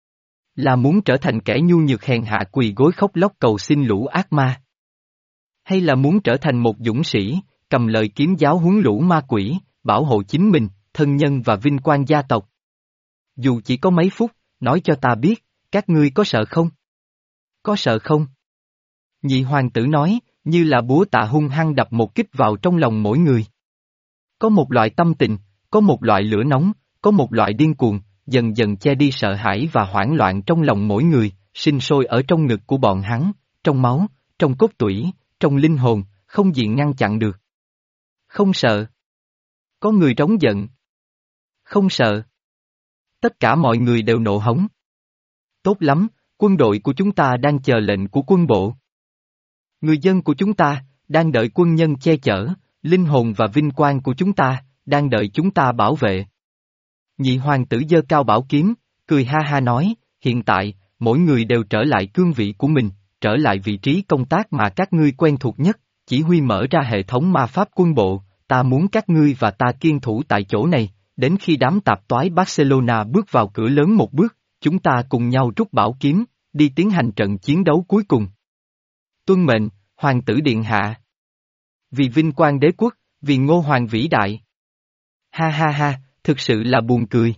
Là muốn trở thành kẻ nhu nhược hèn hạ quỳ gối khóc lóc cầu xin lũ ác ma? Hay là muốn trở thành một dũng sĩ, cầm lời kiếm giáo huấn lũ ma quỷ, bảo hộ chính mình, thân nhân và vinh quang gia tộc? Dù chỉ có mấy phút, nói cho ta biết, các ngươi có sợ không? Có sợ không? Nhị hoàng tử nói, như là búa tạ hung hăng đập một kích vào trong lòng mỗi người. Có một loại tâm tình, có một loại lửa nóng, có một loại điên cuồng, dần dần che đi sợ hãi và hoảng loạn trong lòng mỗi người, sinh sôi ở trong ngực của bọn hắn, trong máu, trong cốt tủy, trong linh hồn, không diện ngăn chặn được. Không sợ. Có người trống giận. Không sợ. Tất cả mọi người đều nộ hống. Tốt lắm, quân đội của chúng ta đang chờ lệnh của quân bộ. Người dân của chúng ta, đang đợi quân nhân che chở, linh hồn và vinh quang của chúng ta, đang đợi chúng ta bảo vệ. Nhị hoàng tử giơ cao bảo kiếm, cười ha ha nói, hiện tại, mỗi người đều trở lại cương vị của mình, trở lại vị trí công tác mà các ngươi quen thuộc nhất, chỉ huy mở ra hệ thống ma pháp quân bộ, ta muốn các ngươi và ta kiên thủ tại chỗ này, đến khi đám tạp toái Barcelona bước vào cửa lớn một bước, chúng ta cùng nhau rút bảo kiếm, đi tiến hành trận chiến đấu cuối cùng. Tuân mệnh, hoàng tử điện hạ. Vì vinh quang đế quốc, vì Ngô Hoàng vĩ đại. Ha ha ha, thực sự là buồn cười.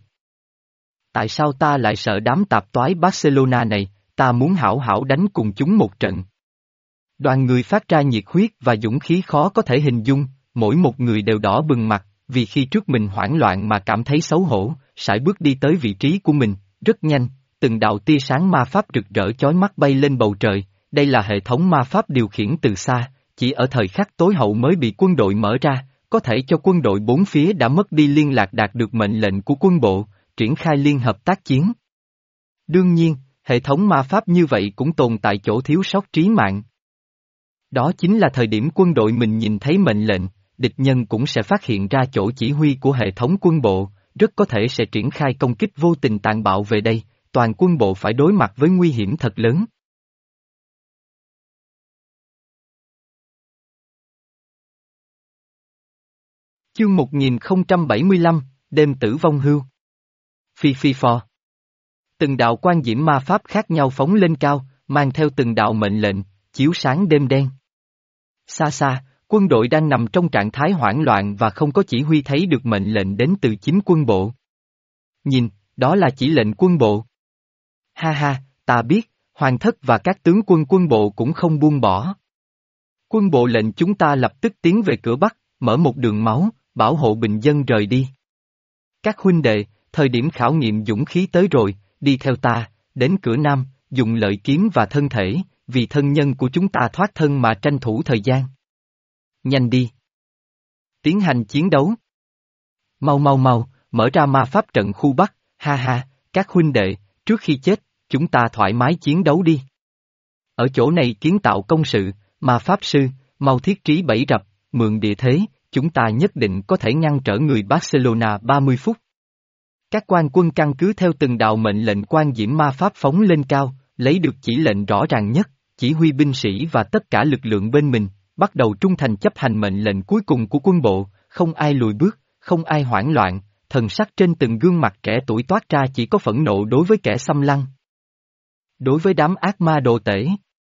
Tại sao ta lại sợ đám tạp toái Barcelona này, ta muốn hảo hảo đánh cùng chúng một trận. Đoàn người phát ra nhiệt huyết và dũng khí khó có thể hình dung, mỗi một người đều đỏ bừng mặt, vì khi trước mình hoảng loạn mà cảm thấy xấu hổ, sải bước đi tới vị trí của mình, rất nhanh, từng đạo tia sáng ma pháp rực rỡ chói mắt bay lên bầu trời, đây là hệ thống ma pháp điều khiển từ xa, chỉ ở thời khắc tối hậu mới bị quân đội mở ra, có thể cho quân đội bốn phía đã mất đi liên lạc đạt được mệnh lệnh của quân bộ, triển khai liên hợp tác chiến. Đương nhiên, hệ thống ma pháp như vậy cũng tồn tại chỗ thiếu sót trí mạng. Đó chính là thời điểm quân đội mình nhìn thấy mệnh lệnh, địch nhân cũng sẽ phát hiện ra chỗ chỉ huy của hệ thống quân bộ, rất có thể sẽ triển khai công kích vô tình tàn bạo về đây, toàn quân bộ phải đối mặt với nguy hiểm thật lớn. Chương một nghìn không trăm bảy mươi lăm, đêm tử vong hưu. Phi phi phò. Từng đạo quan diễm ma pháp khác nhau phóng lên cao, mang theo từng đạo mệnh lệnh, chiếu sáng đêm đen. Xa xa, quân đội đang nằm trong trạng thái hoảng loạn và không có chỉ huy thấy được mệnh lệnh đến từ chính quân bộ. Nhìn, đó là chỉ lệnh quân bộ. Ha ha, ta biết, hoàng thất và các tướng quân quân bộ cũng không buông bỏ. Quân bộ lệnh chúng ta lập tức tiến về cửa Bắc, mở một đường máu, bảo hộ bình dân rời đi. Các huynh đệ, thời điểm khảo nghiệm dũng khí tới rồi, đi theo ta, đến cửa Nam, dùng lợi kiếm và thân thể, vì thân nhân của chúng ta thoát thân mà tranh thủ thời gian. Nhanh đi! Tiến hành chiến đấu! Mau mau mau, mở ra ma pháp trận khu Bắc, ha ha, các huynh đệ, trước khi chết, chúng ta thoải mái chiến đấu đi. Ở chỗ này kiến tạo công sự, ma pháp sư, mau thiết trí bẫy rập, mượn địa thế, chúng ta nhất định có thể ngăn trở người Barcelona ba mươi phút. Các quan quân căn cứ theo từng đạo mệnh lệnh quan diễm ma pháp phóng lên cao, lấy được chỉ lệnh rõ ràng nhất, chỉ huy binh sĩ và tất cả lực lượng bên mình, bắt đầu trung thành chấp hành mệnh lệnh cuối cùng của quân bộ, không ai lùi bước, không ai hoảng loạn, thần sắc trên từng gương mặt trẻ tuổi toát ra chỉ có phẫn nộ đối với kẻ xâm lăng. Đối với đám ác ma đồ tể.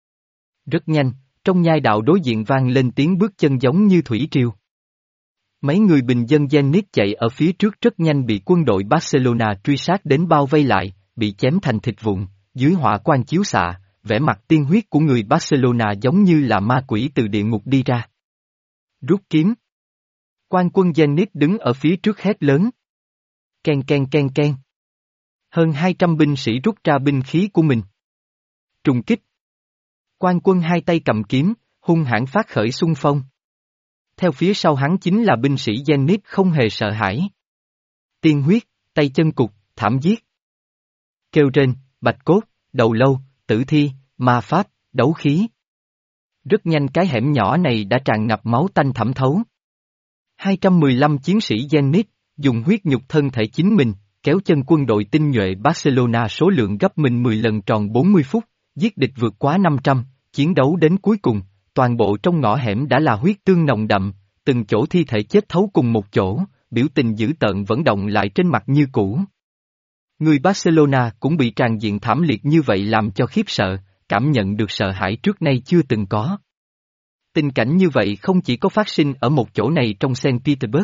Rất nhanh, trong nhai đạo đối diện vang lên tiếng bước chân giống như thủy triều. Mấy người bình dân Zenit chạy ở phía trước rất nhanh bị quân đội Barcelona truy sát đến bao vây lại, bị chém thành thịt vụn, dưới hỏa quang chiếu xạ, vẻ mặt tiên huyết của người Barcelona giống như là ma quỷ từ địa ngục đi ra. Rút kiếm. Quan quân Zenit đứng ở phía trước hét lớn. Ken ken ken ken. Hơn hai trăm binh sĩ rút ra binh khí của mình. Trùng kích. Quan quân hai tay cầm kiếm, hung hãn phát khởi xung phong. Theo phía sau hắn chính là binh sĩ Zenit không hề sợ hãi. Tiên huyết, tay chân cục, thảm giết. Kêu rên, bạch cốt, đầu lâu, tử thi, ma pháp, đấu khí. Rất nhanh cái hẻm nhỏ này đã tràn ngập máu tanh thẩm thấu. hai trăm mười lăm chiến sĩ Zenit, dùng huyết nhục thân thể chính mình, kéo chân quân đội tinh nhuệ Barcelona số lượng gấp mình mười lần tròn bốn mươi phút, giết địch vượt quá năm trăm, chiến đấu đến cuối cùng, toàn bộ trong ngõ hẻm đã là huyết tương nồng đậm, từng chỗ thi thể chết thấu cùng một chỗ, biểu tình dữ tợn vẫn động lại trên mặt như cũ. Người Barcelona cũng bị tràn diện thảm liệt như vậy làm cho khiếp sợ, cảm nhận được sợ hãi trước nay chưa từng có. Tình cảnh như vậy không chỉ có phát sinh ở một chỗ này trong Saint Petersburg.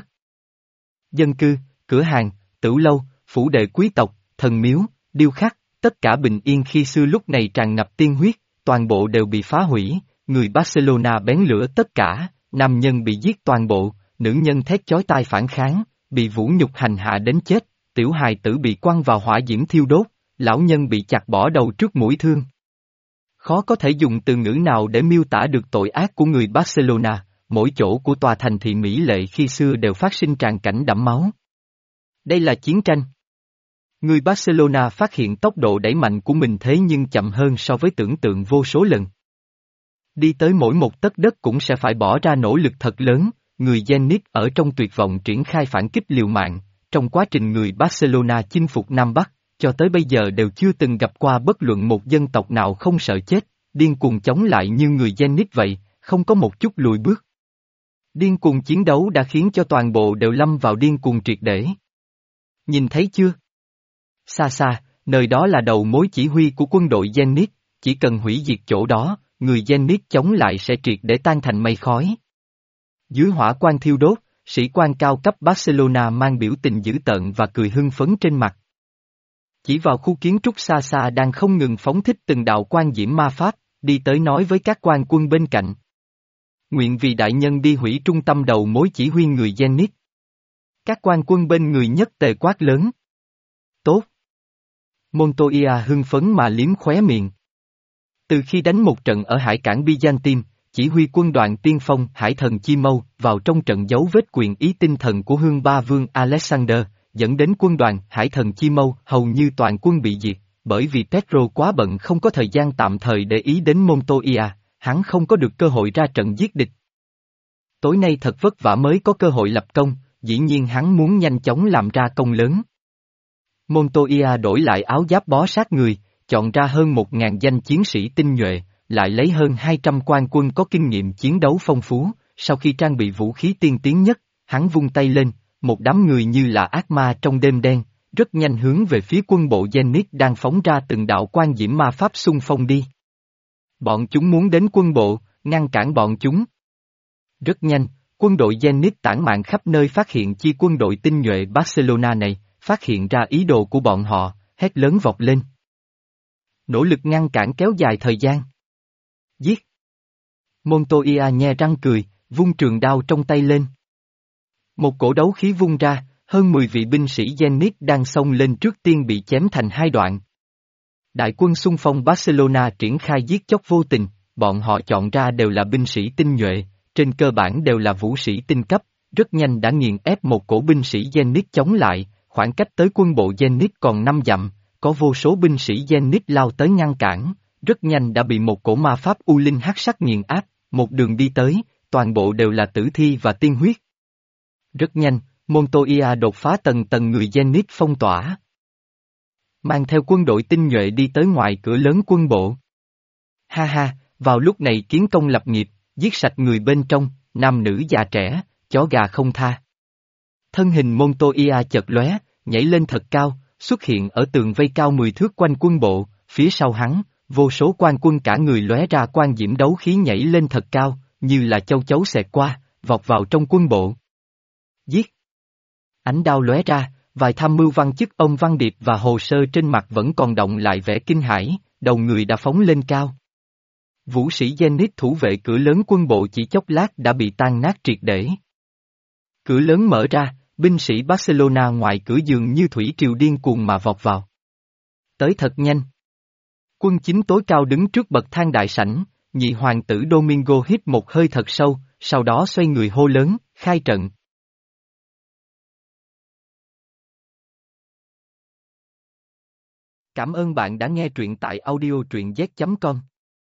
Dân cư, cửa hàng, tửu lâu, phủ đệ quý tộc, thần miếu, điêu khắc, tất cả bình yên khi xưa lúc này tràn ngập tiên huyết, toàn bộ đều bị phá hủy, người Barcelona bén lửa tất cả, nam nhân bị giết toàn bộ, nữ nhân thét chói tai phản kháng, bị vũ nhục hành hạ đến chết, tiểu hài tử bị quăng vào hỏa diễm thiêu đốt, lão nhân bị chặt bỏ đầu trước mũi thương. Khó có thể dùng từ ngữ nào để miêu tả được tội ác của người Barcelona, mỗi chỗ của tòa thành thị mỹ lệ khi xưa đều phát sinh tràn cảnh đẫm máu. Đây là chiến tranh. Người Barcelona phát hiện tốc độ đẩy mạnh của mình thế nhưng chậm hơn so với tưởng tượng vô số lần. Đi tới mỗi một tấc đất cũng sẽ phải bỏ ra nỗ lực thật lớn, người Zenit ở trong tuyệt vọng triển khai phản kích liều mạng, trong quá trình người Barcelona chinh phục Nam Bắc, cho tới bây giờ đều chưa từng gặp qua bất luận một dân tộc nào không sợ chết, điên cuồng chống lại như người Zenit vậy, không có một chút lùi bước. Điên cuồng chiến đấu đã khiến cho toàn bộ đều lâm vào điên cuồng triệt để. Nhìn thấy chưa? Xa xa, nơi đó là đầu mối chỉ huy của quân đội Zenit, chỉ cần hủy diệt chỗ đó, người Zenit chống lại sẽ triệt để tan thành mây khói. Dưới hỏa quan thiêu đốt, sĩ quan cao cấp Barcelona mang biểu tình dữ tợn và cười hưng phấn trên mặt. Chỉ vào khu kiến trúc xa xa đang không ngừng phóng thích từng đạo quan diễm ma pháp, đi tới nói với các quan quân bên cạnh. Nguyện vì đại nhân đi hủy trung tâm đầu mối chỉ huy người Zenit. Các quan quân bên người nhất tề quát lớn. Tốt. Montoya hưng phấn mà liếm khóe miệng. Từ khi đánh một trận ở hải cảng Byzantium, chỉ huy quân đoàn tiên phong Hải thần Chi Mâu vào trong trận dấu vết quyền ý tinh thần của Hương Ba Vương Alexander, dẫn đến quân đoàn Hải thần Chi Mâu hầu như toàn quân bị diệt, bởi vì Pedro quá bận không có thời gian tạm thời để ý đến Montoya, hắn không có được cơ hội ra trận giết địch. Tối nay thật vất vả mới có cơ hội lập công, dĩ nhiên hắn muốn nhanh chóng làm ra công lớn. Montoya đổi lại áo giáp bó sát người, chọn ra hơn một ngàn danh chiến sĩ tinh nhuệ, lại lấy hơn hai trăm quan quân có kinh nghiệm chiến đấu phong phú, sau khi trang bị vũ khí tiên tiến nhất, hắn vung tay lên, một đám người như là ác ma trong đêm đen, rất nhanh hướng về phía quân bộ Zenit đang phóng ra từng đạo quan diễm ma pháp xung phong đi. Bọn chúng muốn đến quân bộ, ngăn cản bọn chúng. Rất nhanh, quân đội Zenit tản mạn khắp nơi phát hiện chi quân đội tinh nhuệ Barcelona này, phát hiện ra ý đồ của bọn họ, hét lớn vọt lên. Nỗ lực ngăn cản kéo dài thời gian. Giết! Montoya nhe răng cười, vung trường đao trong tay lên. Một cổ đấu khí vung ra, hơn mười vị binh sĩ Zenit đang xông lên trước tiên bị chém thành hai đoạn. Đại quân xung phong Barcelona triển khai giết chóc vô tình, bọn họ chọn ra đều là binh sĩ tinh nhuệ, trên cơ bản đều là vũ sĩ tinh cấp, rất nhanh đã nghiền ép một cổ binh sĩ Zenit chống lại, khoảng cách tới quân bộ Zenit còn năm dặm, có vô số binh sĩ Zenit lao tới ngăn cản, rất nhanh đã bị một cổ ma pháp U Linh hắc sắc nghiền áp, một đường đi tới, toàn bộ đều là tử thi và tiên huyết. Rất nhanh, Montoya đột phá tầng tầng người Zenit phong tỏa, mang theo quân đội tinh nhuệ đi tới ngoài cửa lớn quân bộ. Ha ha, vào lúc này kiến công lập nghiệp, giết sạch người bên trong, nam nữ già trẻ, chó gà không tha. Thân hình Montoya chợt lóe, nhảy lên thật cao, xuất hiện ở tường vây cao mười thước quanh quân bộ, phía sau hắn, vô số quan quân cả người lóe ra quan diễm đấu khí nhảy lên thật cao, như là châu chấu xẹt qua, vọt vào trong quân bộ. Giết! Ánh đao lóe ra, vài tham mưu văn chức ông Văn Điệp và hồ sơ trên mặt vẫn còn động lại vẻ kinh hãi, đầu người đã phóng lên cao. Vũ sĩ Zenit thủ vệ cửa lớn quân bộ chỉ chốc lát đã bị tan nát triệt để. Cửa lớn mở ra, binh sĩ Barcelona ngoài cửa dường như thủy triều điên cuồng mà vọt vào. Tới thật nhanh. Quân chính tối cao đứng trước bậc thang đại sảnh, nhị hoàng tử Domingo hít một hơi thật sâu, sau đó xoay người hô lớn, khai trận. Cảm ơn bạn đã nghe truyện tại audio truyện z chấm com.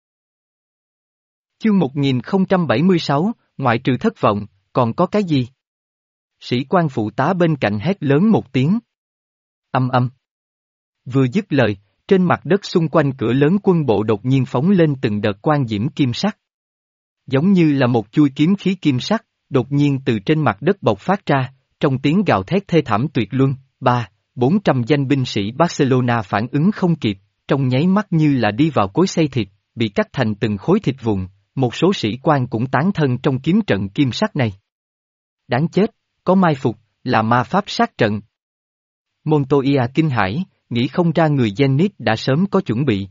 Chương một nghìn không trăm bảy mươi sáu, ngoại trừ thất vọng, còn có cái gì? Sĩ quan phụ tá bên cạnh hét lớn một tiếng. Âm âm. Vừa dứt lời, trên mặt đất xung quanh cửa lớn quân bộ đột nhiên phóng lên từng đợt quang diễm kim sắc. Giống như là một chuôi kiếm khí kim sắc, đột nhiên từ trên mặt đất bộc phát ra, trong tiếng gào thét thê thảm tuyệt luân, ba, bốn trăm danh binh sĩ Barcelona phản ứng không kịp, trong nháy mắt như là đi vào cối xay thịt, bị cắt thành từng khối thịt vụn, một số sĩ quan cũng tán thân trong kiếm trận kim sắc này. Đáng chết, có mai phục, là ma pháp sát trận. Montoya kinh hãi, nghĩ không ra người Zenit đã sớm có chuẩn bị.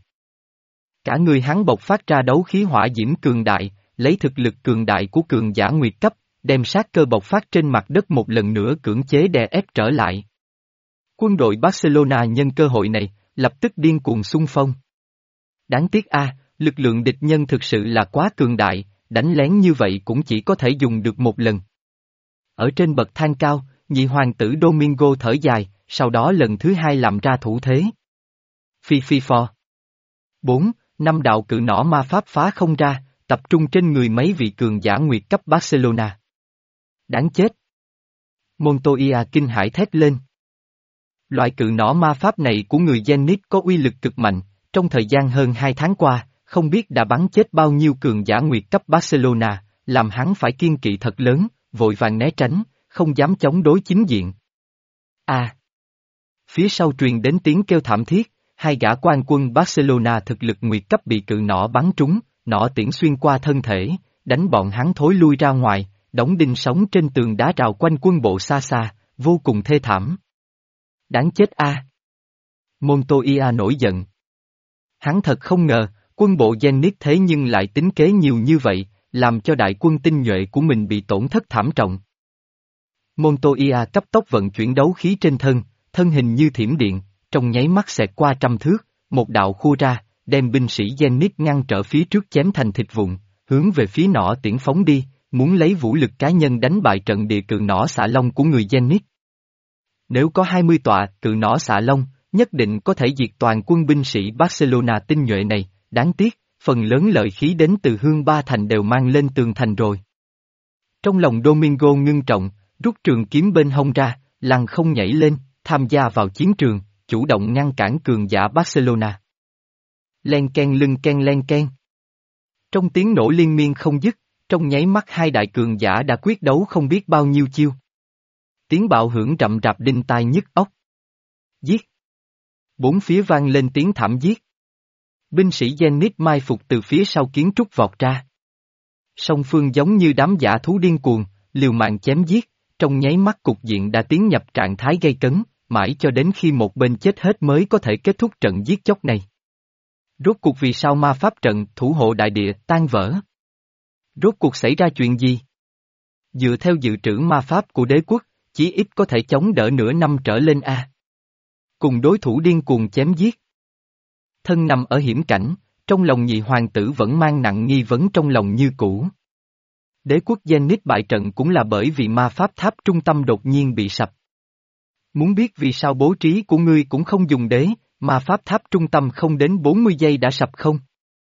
Cả người hắn bộc phát ra đấu khí hỏa diễm cường đại, lấy thực lực cường đại của cường giả nguyệt cấp, đem sát cơ bộc phát trên mặt đất một lần nữa cưỡng chế đè ép trở lại. Quân đội Barcelona nhân cơ hội này, lập tức điên cuồng xung phong. Đáng tiếc a, lực lượng địch nhân thực sự là quá cường đại, đánh lén như vậy cũng chỉ có thể dùng được một lần. Ở trên bậc thang cao, nhị hoàng tử Domingo thở dài, sau đó lần thứ hai làm ra thủ thế. Phi phi phò. Bốn, năm đạo cự nỏ ma pháp phá không ra, tập trung trên người mấy vị cường giả nguyệt cấp Barcelona. Đáng chết. Montoya kinh hãi thét lên. Loại cự nỏ ma pháp này của người Zenit có uy lực cực mạnh, trong thời gian hơn hai tháng qua, không biết đã bắn chết bao nhiêu cường giả nguyệt cấp Barcelona, làm hắn phải kiên kỵ thật lớn, vội vàng né tránh, không dám chống đối chính diện. À! Phía sau truyền đến tiếng kêu thảm thiết, hai gã quan quân Barcelona thực lực nguyệt cấp bị cự nỏ bắn trúng, nỏ tiễn xuyên qua thân thể, đánh bọn hắn thối lui ra ngoài, đóng đinh sống trên tường đá rào quanh quân bộ xa xa, vô cùng thê thảm. Đáng chết a! À. Montoya nổi giận. Hắn thật không ngờ, quân bộ Zenit thế nhưng lại tính kế nhiều như vậy, làm cho đại quân tinh nhuệ của mình bị tổn thất thảm trọng. Montoya cấp tốc vận chuyển đấu khí trên thân, thân hình như thiểm điện, trong nháy mắt xẹt qua trăm thước, một đạo khua ra, đem binh sĩ Zenit ngăn trở phía trước chém thành thịt vụn, hướng về phía nỏ tiễn phóng đi, muốn lấy vũ lực cá nhân đánh bại trận địa cự nỏ xạ long của người Zenit. Nếu có hai mươi tọa cự nỏ xạ long, nhất định có thể diệt toàn quân binh sĩ Barcelona tinh nhuệ này, đáng tiếc, phần lớn lợi khí đến từ Hương Ba Thành đều mang lên tường thành rồi. Trong lòng Domingo ngưng trọng, rút trường kiếm bên hông ra, lăng không nhảy lên, tham gia vào chiến trường, chủ động ngăn cản cường giả Barcelona. Len ken lưng ken len ken. Trong tiếng nổ liên miên không dứt, trong nháy mắt hai đại cường giả đã quyết đấu không biết bao nhiêu chiêu. Tiếng bạo hưởng rậm rạp đinh tai nhức óc. Giết! Bốn phía vang lên tiếng thảm giết. Binh sĩ Zenit mai phục từ phía sau kiến trúc vọt ra. Song phương giống như đám dã thú điên cuồng, liều mạng chém giết, trong nháy mắt cục diện đã tiến nhập trạng thái gây cấn, mãi cho đến khi một bên chết hết mới có thể kết thúc trận giết chóc này. Rốt cuộc vì sao ma pháp trận thủ hộ đại địa tan vỡ? Rốt cuộc xảy ra chuyện gì? Dựa theo dự trữ ma pháp của đế quốc, chí ít có thể chống đỡ nửa năm trở lên a. Cùng đối thủ điên cuồng chém giết. Thân nằm ở hiểm cảnh, trong lòng nhị hoàng tử vẫn mang nặng nghi vấn trong lòng như cũ. Đế quốc Zenith bại trận cũng là bởi vì ma pháp tháp trung tâm đột nhiên bị sập. Muốn biết vì sao bố trí của ngươi cũng không dùng đế, ma pháp tháp trung tâm không đến bốn mươi giây đã sập không?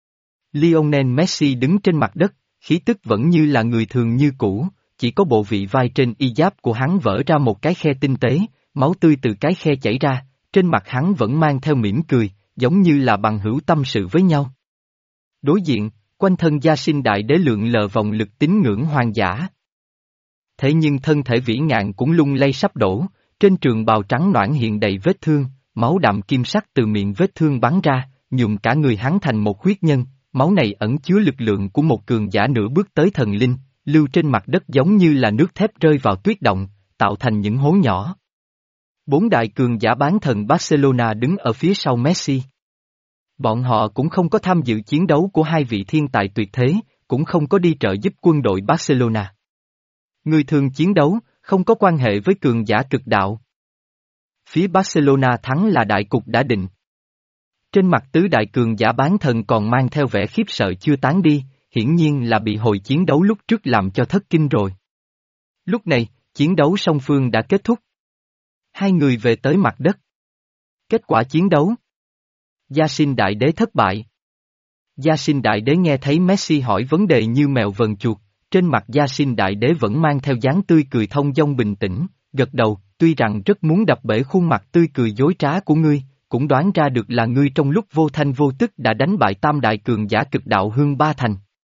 Lionel Messi đứng trên mặt đất, khí tức vẫn như là người thường như cũ, chỉ có bộ vị vai trên y giáp của hắn vỡ ra một cái khe tinh tế, máu tươi từ cái khe chảy ra, trên mặt hắn vẫn mang theo mỉm cười, giống như là bằng hữu tâm sự với nhau. Đối diện, quanh thân gia sinh đại đế lượng lờ vòng lực tín ngưỡng hoang dã. Thế nhưng thân thể vĩ ngạn cũng lung lay sắp đổ, trên trường bào trắng noãn hiện đầy vết thương, máu đậm kim sắc từ miệng vết thương bắn ra, nhuộm cả người hắn thành một huyết nhân, máu này ẩn chứa lực lượng của một cường giả nửa bước tới thần linh, lưu trên mặt đất giống như là nước thép rơi vào tuyết động, tạo thành những hố nhỏ. Bốn đại cường giả bán thần Barcelona đứng ở phía sau Messi. Bọn họ cũng không có tham dự chiến đấu của hai vị thiên tài tuyệt thế, cũng không có đi trợ giúp quân đội Barcelona. Người thường chiến đấu, không có quan hệ với cường giả cực đạo. Phía Barcelona thắng là đại cục đã định. Trên mặt tứ đại cường giả bán thần còn mang theo vẻ khiếp sợ chưa tán đi, hiển nhiên là bị hồi chiến đấu lúc trước làm cho thất kinh rồi. Lúc này, chiến đấu song phương đã kết thúc. Hai người về tới mặt đất. Kết quả chiến đấu. Gia sinh đại đế thất bại. Gia sinh đại đế nghe thấy Messi hỏi vấn đề như mèo vần chuột, trên mặt Gia sinh đại đế vẫn mang theo dáng tươi cười thông dong bình tĩnh, gật đầu, tuy rằng rất muốn đập bể khuôn mặt tươi cười dối trá của ngươi, cũng đoán ra được là ngươi trong lúc vô thanh vô tức đã đánh bại tam đại cường giả cực đạo Hương Ba Thành.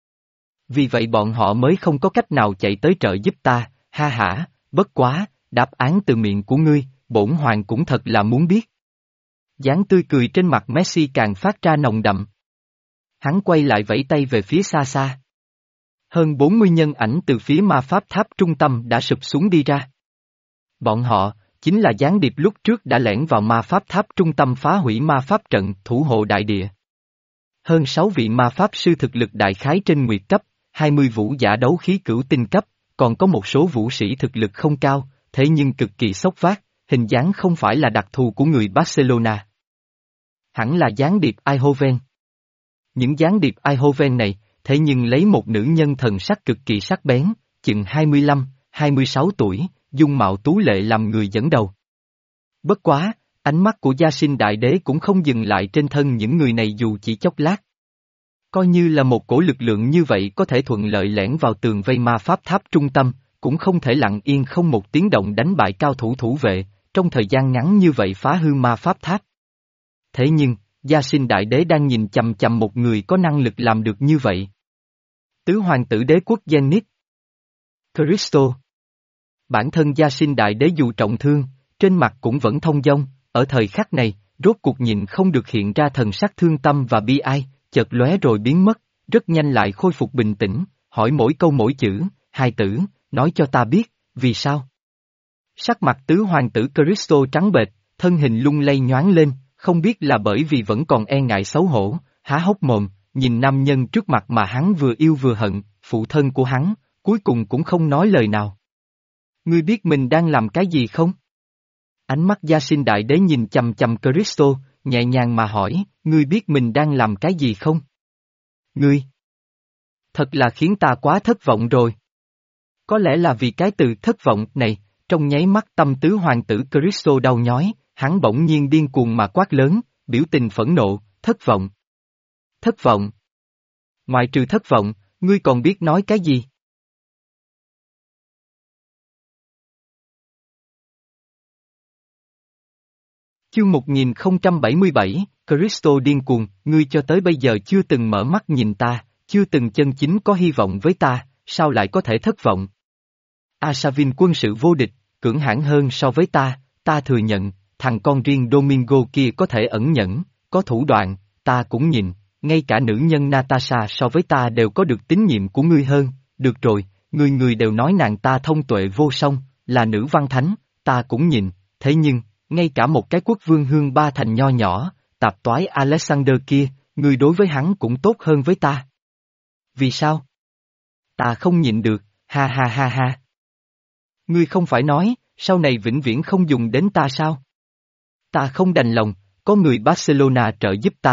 Vì vậy bọn họ mới không có cách nào chạy tới trợ giúp ta, ha hả, bất quá, đáp án từ miệng của ngươi, bổn hoàng cũng thật là muốn biết. Dáng tươi cười trên mặt Messi càng phát ra nồng đậm. Hắn quay lại vẫy tay về phía xa xa. Hơn bốn mươi nhân ảnh từ phía ma pháp tháp trung tâm đã sụp xuống đi ra. Bọn họ, chính là gián điệp lúc trước đã lẻn vào ma pháp tháp trung tâm phá hủy ma pháp trận thủ hộ đại địa. Hơn sáu vị ma pháp sư thực lực đại khái trên nguyệt cấp, hai mươi vũ giả đấu khí cửu tinh cấp, còn có một số vũ sĩ thực lực không cao, thế nhưng cực kỳ xốc vác, hình dáng không phải là đặc thù của người Barcelona. Hẳn là gián điệp Eindhoven. Những gián điệp Eindhoven này, thế nhưng lấy một nữ nhân thần sắc cực kỳ sắc bén, chừng hai mươi lăm, hai mươi sáu tuổi, dung mạo tú lệ làm người dẫn đầu. Bất quá, ánh mắt của Gia Sinh Đại Đế cũng không dừng lại trên thân những người này dù chỉ chốc lát. Coi như là một cổ lực lượng như vậy có thể thuận lợi lẻn vào tường vây ma pháp tháp trung tâm, cũng không thể lặng yên không một tiếng động đánh bại cao thủ thủ vệ, trong thời gian ngắn như vậy phá hư ma pháp tháp. Thế nhưng, Gia Sinh Đại Đế đang nhìn chằm chằm một người có năng lực làm được như vậy. Tứ hoàng tử đế quốc Zenith. Cristo. Bản thân Gia Sinh Đại Đế dù trọng thương, trên mặt cũng vẫn thông dong, ở thời khắc này, rốt cuộc nhìn không được hiện ra thần sắc thương tâm và bi ai, chợt lóe rồi biến mất, rất nhanh lại khôi phục bình tĩnh, hỏi mỗi câu mỗi chữ, hài tử, nói cho ta biết, vì sao? Sắc mặt tứ hoàng tử Cristo trắng bệch, thân hình lung lay nhoáng lên, không biết là bởi vì vẫn còn e ngại xấu hổ, há hốc mồm, nhìn nam nhân trước mặt mà hắn vừa yêu vừa hận, phụ thân của hắn, cuối cùng cũng không nói lời nào. Ngươi biết mình đang làm cái gì không? Ánh mắt Gia Sinh Đại Đế nhìn chằm chằm Cristo, nhẹ nhàng mà hỏi, ngươi biết mình đang làm cái gì không? Ngươi! Thật là khiến ta quá thất vọng rồi. Có lẽ là vì cái từ thất vọng này, trong nháy mắt tâm tứ hoàng tử Cristo đau nhói, hắn bỗng nhiên điên cuồng mà quát lớn, biểu tình phẫn nộ, thất vọng. Thất vọng. Ngoại trừ thất vọng, ngươi còn biết nói cái gì? Chương một nghìn không trăm bảy mươi bảy, Cristo điên cuồng, ngươi cho tới bây giờ chưa từng mở mắt nhìn ta, chưa từng chân chính có hy vọng với ta, sao lại có thể thất vọng? Asavin quân sự vô địch, cưỡng hãn hơn so với ta, ta thừa nhận, thằng con riêng Domingo kia có thể ẩn nhẫn, có thủ đoạn, ta cũng nhìn, ngay cả nữ nhân Natasha so với ta đều có được tín nhiệm của ngươi hơn, được rồi, người người đều nói nàng ta thông tuệ vô song, là nữ văn thánh, ta cũng nhìn, thế nhưng, ngay cả một cái quốc vương Hương Ba Thành nho nhỏ, tạp toái Alexander kia, ngươi đối với hắn cũng tốt hơn với ta. Vì sao? Ta không nhịn được, ha ha ha ha. Ngươi không phải nói, sau này vĩnh viễn không dùng đến ta sao? Ta không đành lòng, có người Barcelona trợ giúp ta,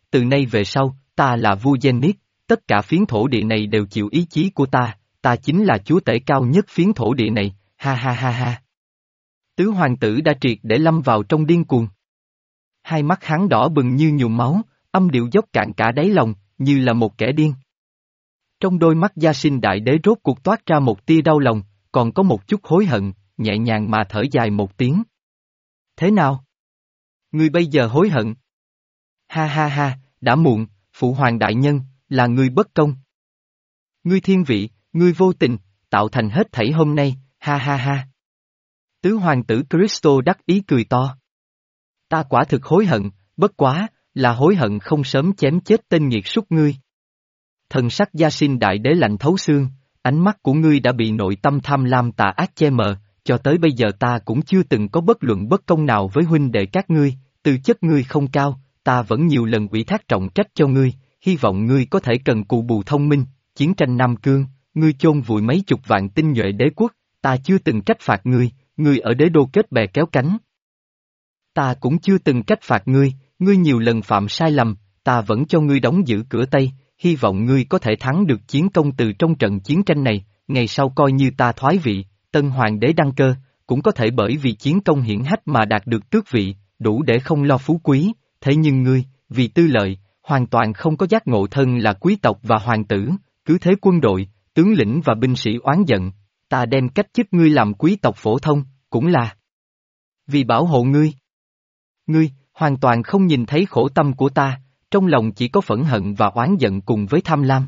từ nay về sau, ta là vua Zenith, tất cả phiến thổ địa này đều chịu ý chí của ta, ta chính là chúa tể cao nhất phiến thổ địa này, ha ha ha ha. Tứ hoàng tử đã triệt để lâm vào trong điên cuồng. Hai mắt hắn đỏ bừng như nhuộm máu, âm điệu dốc cạn cả đáy lòng, như là một kẻ điên. Trong đôi mắt Gia Sinh Đại Đế rốt cuộc toát ra một tia đau lòng, còn có một chút hối hận, nhẹ nhàng mà thở dài một tiếng. Thế nào? Ngươi bây giờ hối hận? Ha ha ha, đã muộn, phụ hoàng đại nhân, là ngươi bất công. Ngươi thiên vị, ngươi vô tình, tạo thành hết thảy hôm nay, ha ha ha. Tứ hoàng tử Cristo đắc ý cười to. Ta quả thực hối hận, bất quá, là hối hận không sớm chém chết tên nghiệt súc ngươi. Thần sắc Gia Sinh Đại Đế lạnh thấu xương, ánh mắt của ngươi đã bị nội tâm tham lam tà ác che mờ, cho tới bây giờ ta cũng chưa từng có bất luận bất công nào với huynh đệ các ngươi, tư chất ngươi không cao, ta vẫn nhiều lần ủy thác trọng trách cho ngươi, hy vọng ngươi có thể cần cù bù thông minh, chiến tranh Nam Cương, ngươi chôn vùi mấy chục vạn tinh nhuệ đế quốc, ta chưa từng trách phạt ngươi, ngươi ở đế đô kết bè kéo cánh. Ta cũng chưa từng trách phạt ngươi, ngươi nhiều lần phạm sai lầm, ta vẫn cho ngươi đóng giữ cửa Tây, hy vọng ngươi có thể thắng được chiến công từ trong trận chiến tranh này, ngày sau coi như ta thoái vị, tân hoàng đế đăng cơ, cũng có thể bởi vì chiến công hiển hách mà đạt được tước vị, đủ để không lo phú quý, thế nhưng ngươi, vì tư lợi, hoàn toàn không có giác ngộ thân là quý tộc và hoàng tử, cứ thế quân đội, tướng lĩnh và binh sĩ oán giận, ta đem cách chức ngươi làm quý tộc phổ thông, cũng là vì bảo hộ ngươi. Ngươi, hoàn toàn không nhìn thấy khổ tâm của ta, trong lòng chỉ có phẫn hận và oán giận cùng với tham lam.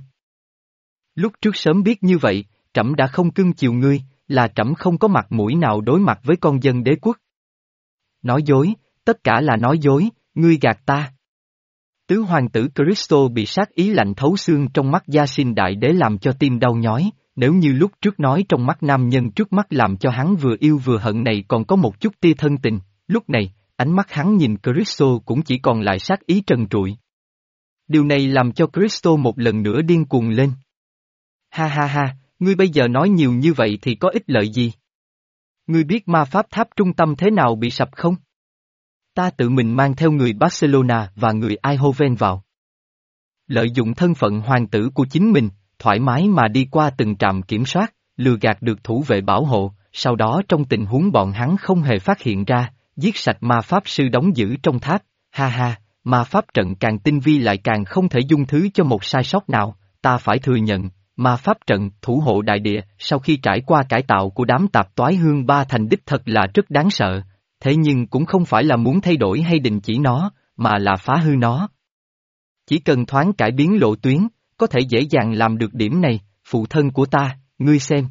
Lúc trước sớm biết như vậy, trẫm đã không cưng chiều ngươi, là trẫm không có mặt mũi nào đối mặt với con dân đế quốc. Nói dối, tất cả là nói dối, ngươi gạt ta. Tứ hoàng tử Cristo bị sát ý lạnh thấu xương trong mắt Gia Sinh Đại Đế làm cho tim đau nhói, nếu như lúc trước nói trong mắt nam nhân trước mắt làm cho hắn vừa yêu vừa hận này còn có một chút tia thân tình, lúc này, ánh mắt hắn nhìn Cristo cũng chỉ còn lại sát ý trần trụi. Điều này làm cho Cristo một lần nữa điên cuồng lên. Ha ha ha, ngươi bây giờ nói nhiều như vậy thì có ích lợi gì? Ngươi biết ma pháp tháp trung tâm thế nào bị sập không? Ta tự mình mang theo người Barcelona và người Eindhoven vào. Lợi dụng thân phận hoàng tử của chính mình, thoải mái mà đi qua từng trạm kiểm soát, lừa gạt được thủ vệ bảo hộ, sau đó trong tình huống bọn hắn không hề phát hiện ra, giết sạch ma pháp sư đóng giữ trong tháp, ha ha, ma pháp trận càng tinh vi lại càng không thể dung thứ cho một sai sót nào, ta phải thừa nhận, ma pháp trận thủ hộ đại địa sau khi trải qua cải tạo của đám tạp toái hương ba thành đích thật là rất đáng sợ, thế nhưng cũng không phải là muốn thay đổi hay đình chỉ nó, mà là phá hư nó. Chỉ cần thoáng cải biến lộ tuyến, có thể dễ dàng làm được điểm này, phụ thân của ta, ngươi xem.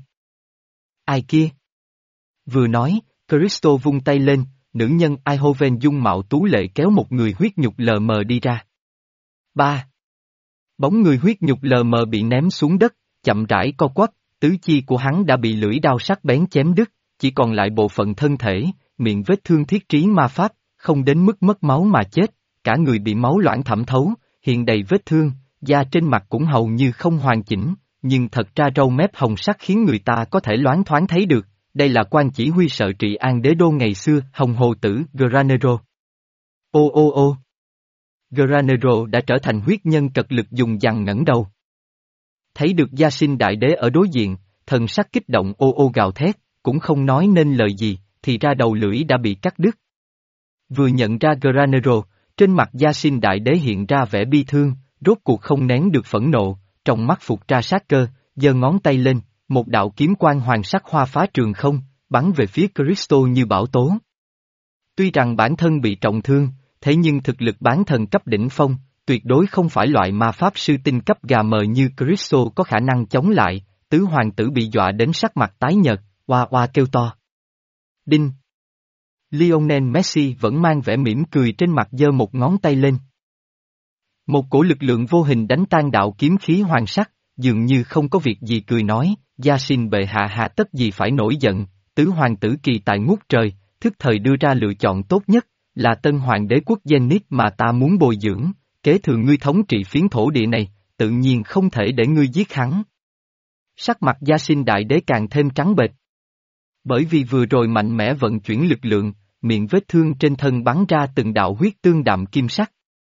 Ai kia? Vừa nói, Cristo vung tay lên, nữ nhân Eindhoven dung mạo tú lệ kéo một người huyết nhục lờ mờ đi ra. Ba. Bóng người huyết nhục lờ mờ bị ném xuống đất, chậm rãi co quắp, tứ chi của hắn đã bị lưỡi đao sắc bén chém đứt, chỉ còn lại bộ phận thân thể, miệng vết thương thiết trí ma pháp, không đến mức mất máu mà chết, cả người bị máu loãng thẩm thấu, hiện đầy vết thương, da trên mặt cũng hầu như không hoàn chỉnh, nhưng thật ra râu mép hồng sắc khiến người ta có thể loáng thoáng thấy được, đây là quan chỉ huy sợ trị an đế đô ngày xưa, Hồng Hồ Tử, Granero. Ô ô ô. Granero đã trở thành huyết nhân cật lực dùng dằn ngẩng đầu. Thấy được Gia Sinh Đại Đế ở đối diện, thần sắc kích động ô ô gào thét, cũng không nói nên lời gì, thì ra đầu lưỡi đã bị cắt đứt. Vừa nhận ra Granero, trên mặt Gia Sinh Đại Đế hiện ra vẻ bi thương, rốt cuộc không nén được phẫn nộ, trong mắt phục ra sát cơ, giơ ngón tay lên, một đạo kiếm quang hoàng sắc hoa phá trường không, bắn về phía Cristo như bão tố. Tuy rằng bản thân bị trọng thương, thế nhưng thực lực bán thần cấp đỉnh phong, tuyệt đối không phải loại ma pháp sư tinh cấp gà mờ như Cristo có khả năng chống lại, tứ hoàng tử bị dọa đến sắc mặt tái nhợt, oa oa kêu to. Đinh! Lionel Messi vẫn mang vẻ mỉm cười trên mặt giơ một ngón tay lên. Một cổ lực lượng vô hình đánh tan đạo kiếm khí hoàng sắc, dường như không có việc gì cười nói, Gia Sinh bệ hạ hạ tất gì phải nổi giận, tứ hoàng tử kỳ tài ngút trời, thức thời đưa ra lựa chọn tốt nhất, là tân hoàng đế quốc Zenith mà ta muốn bồi dưỡng, kế thừa ngươi thống trị phiến thổ địa này, tự nhiên không thể để ngươi giết hắn. Sắc mặt Gia Sinh Đại Đế càng thêm trắng bệch. Bởi vì vừa rồi mạnh mẽ vận chuyển lực lượng, miệng vết thương trên thân bắn ra từng đạo huyết tương đạm kim sắc.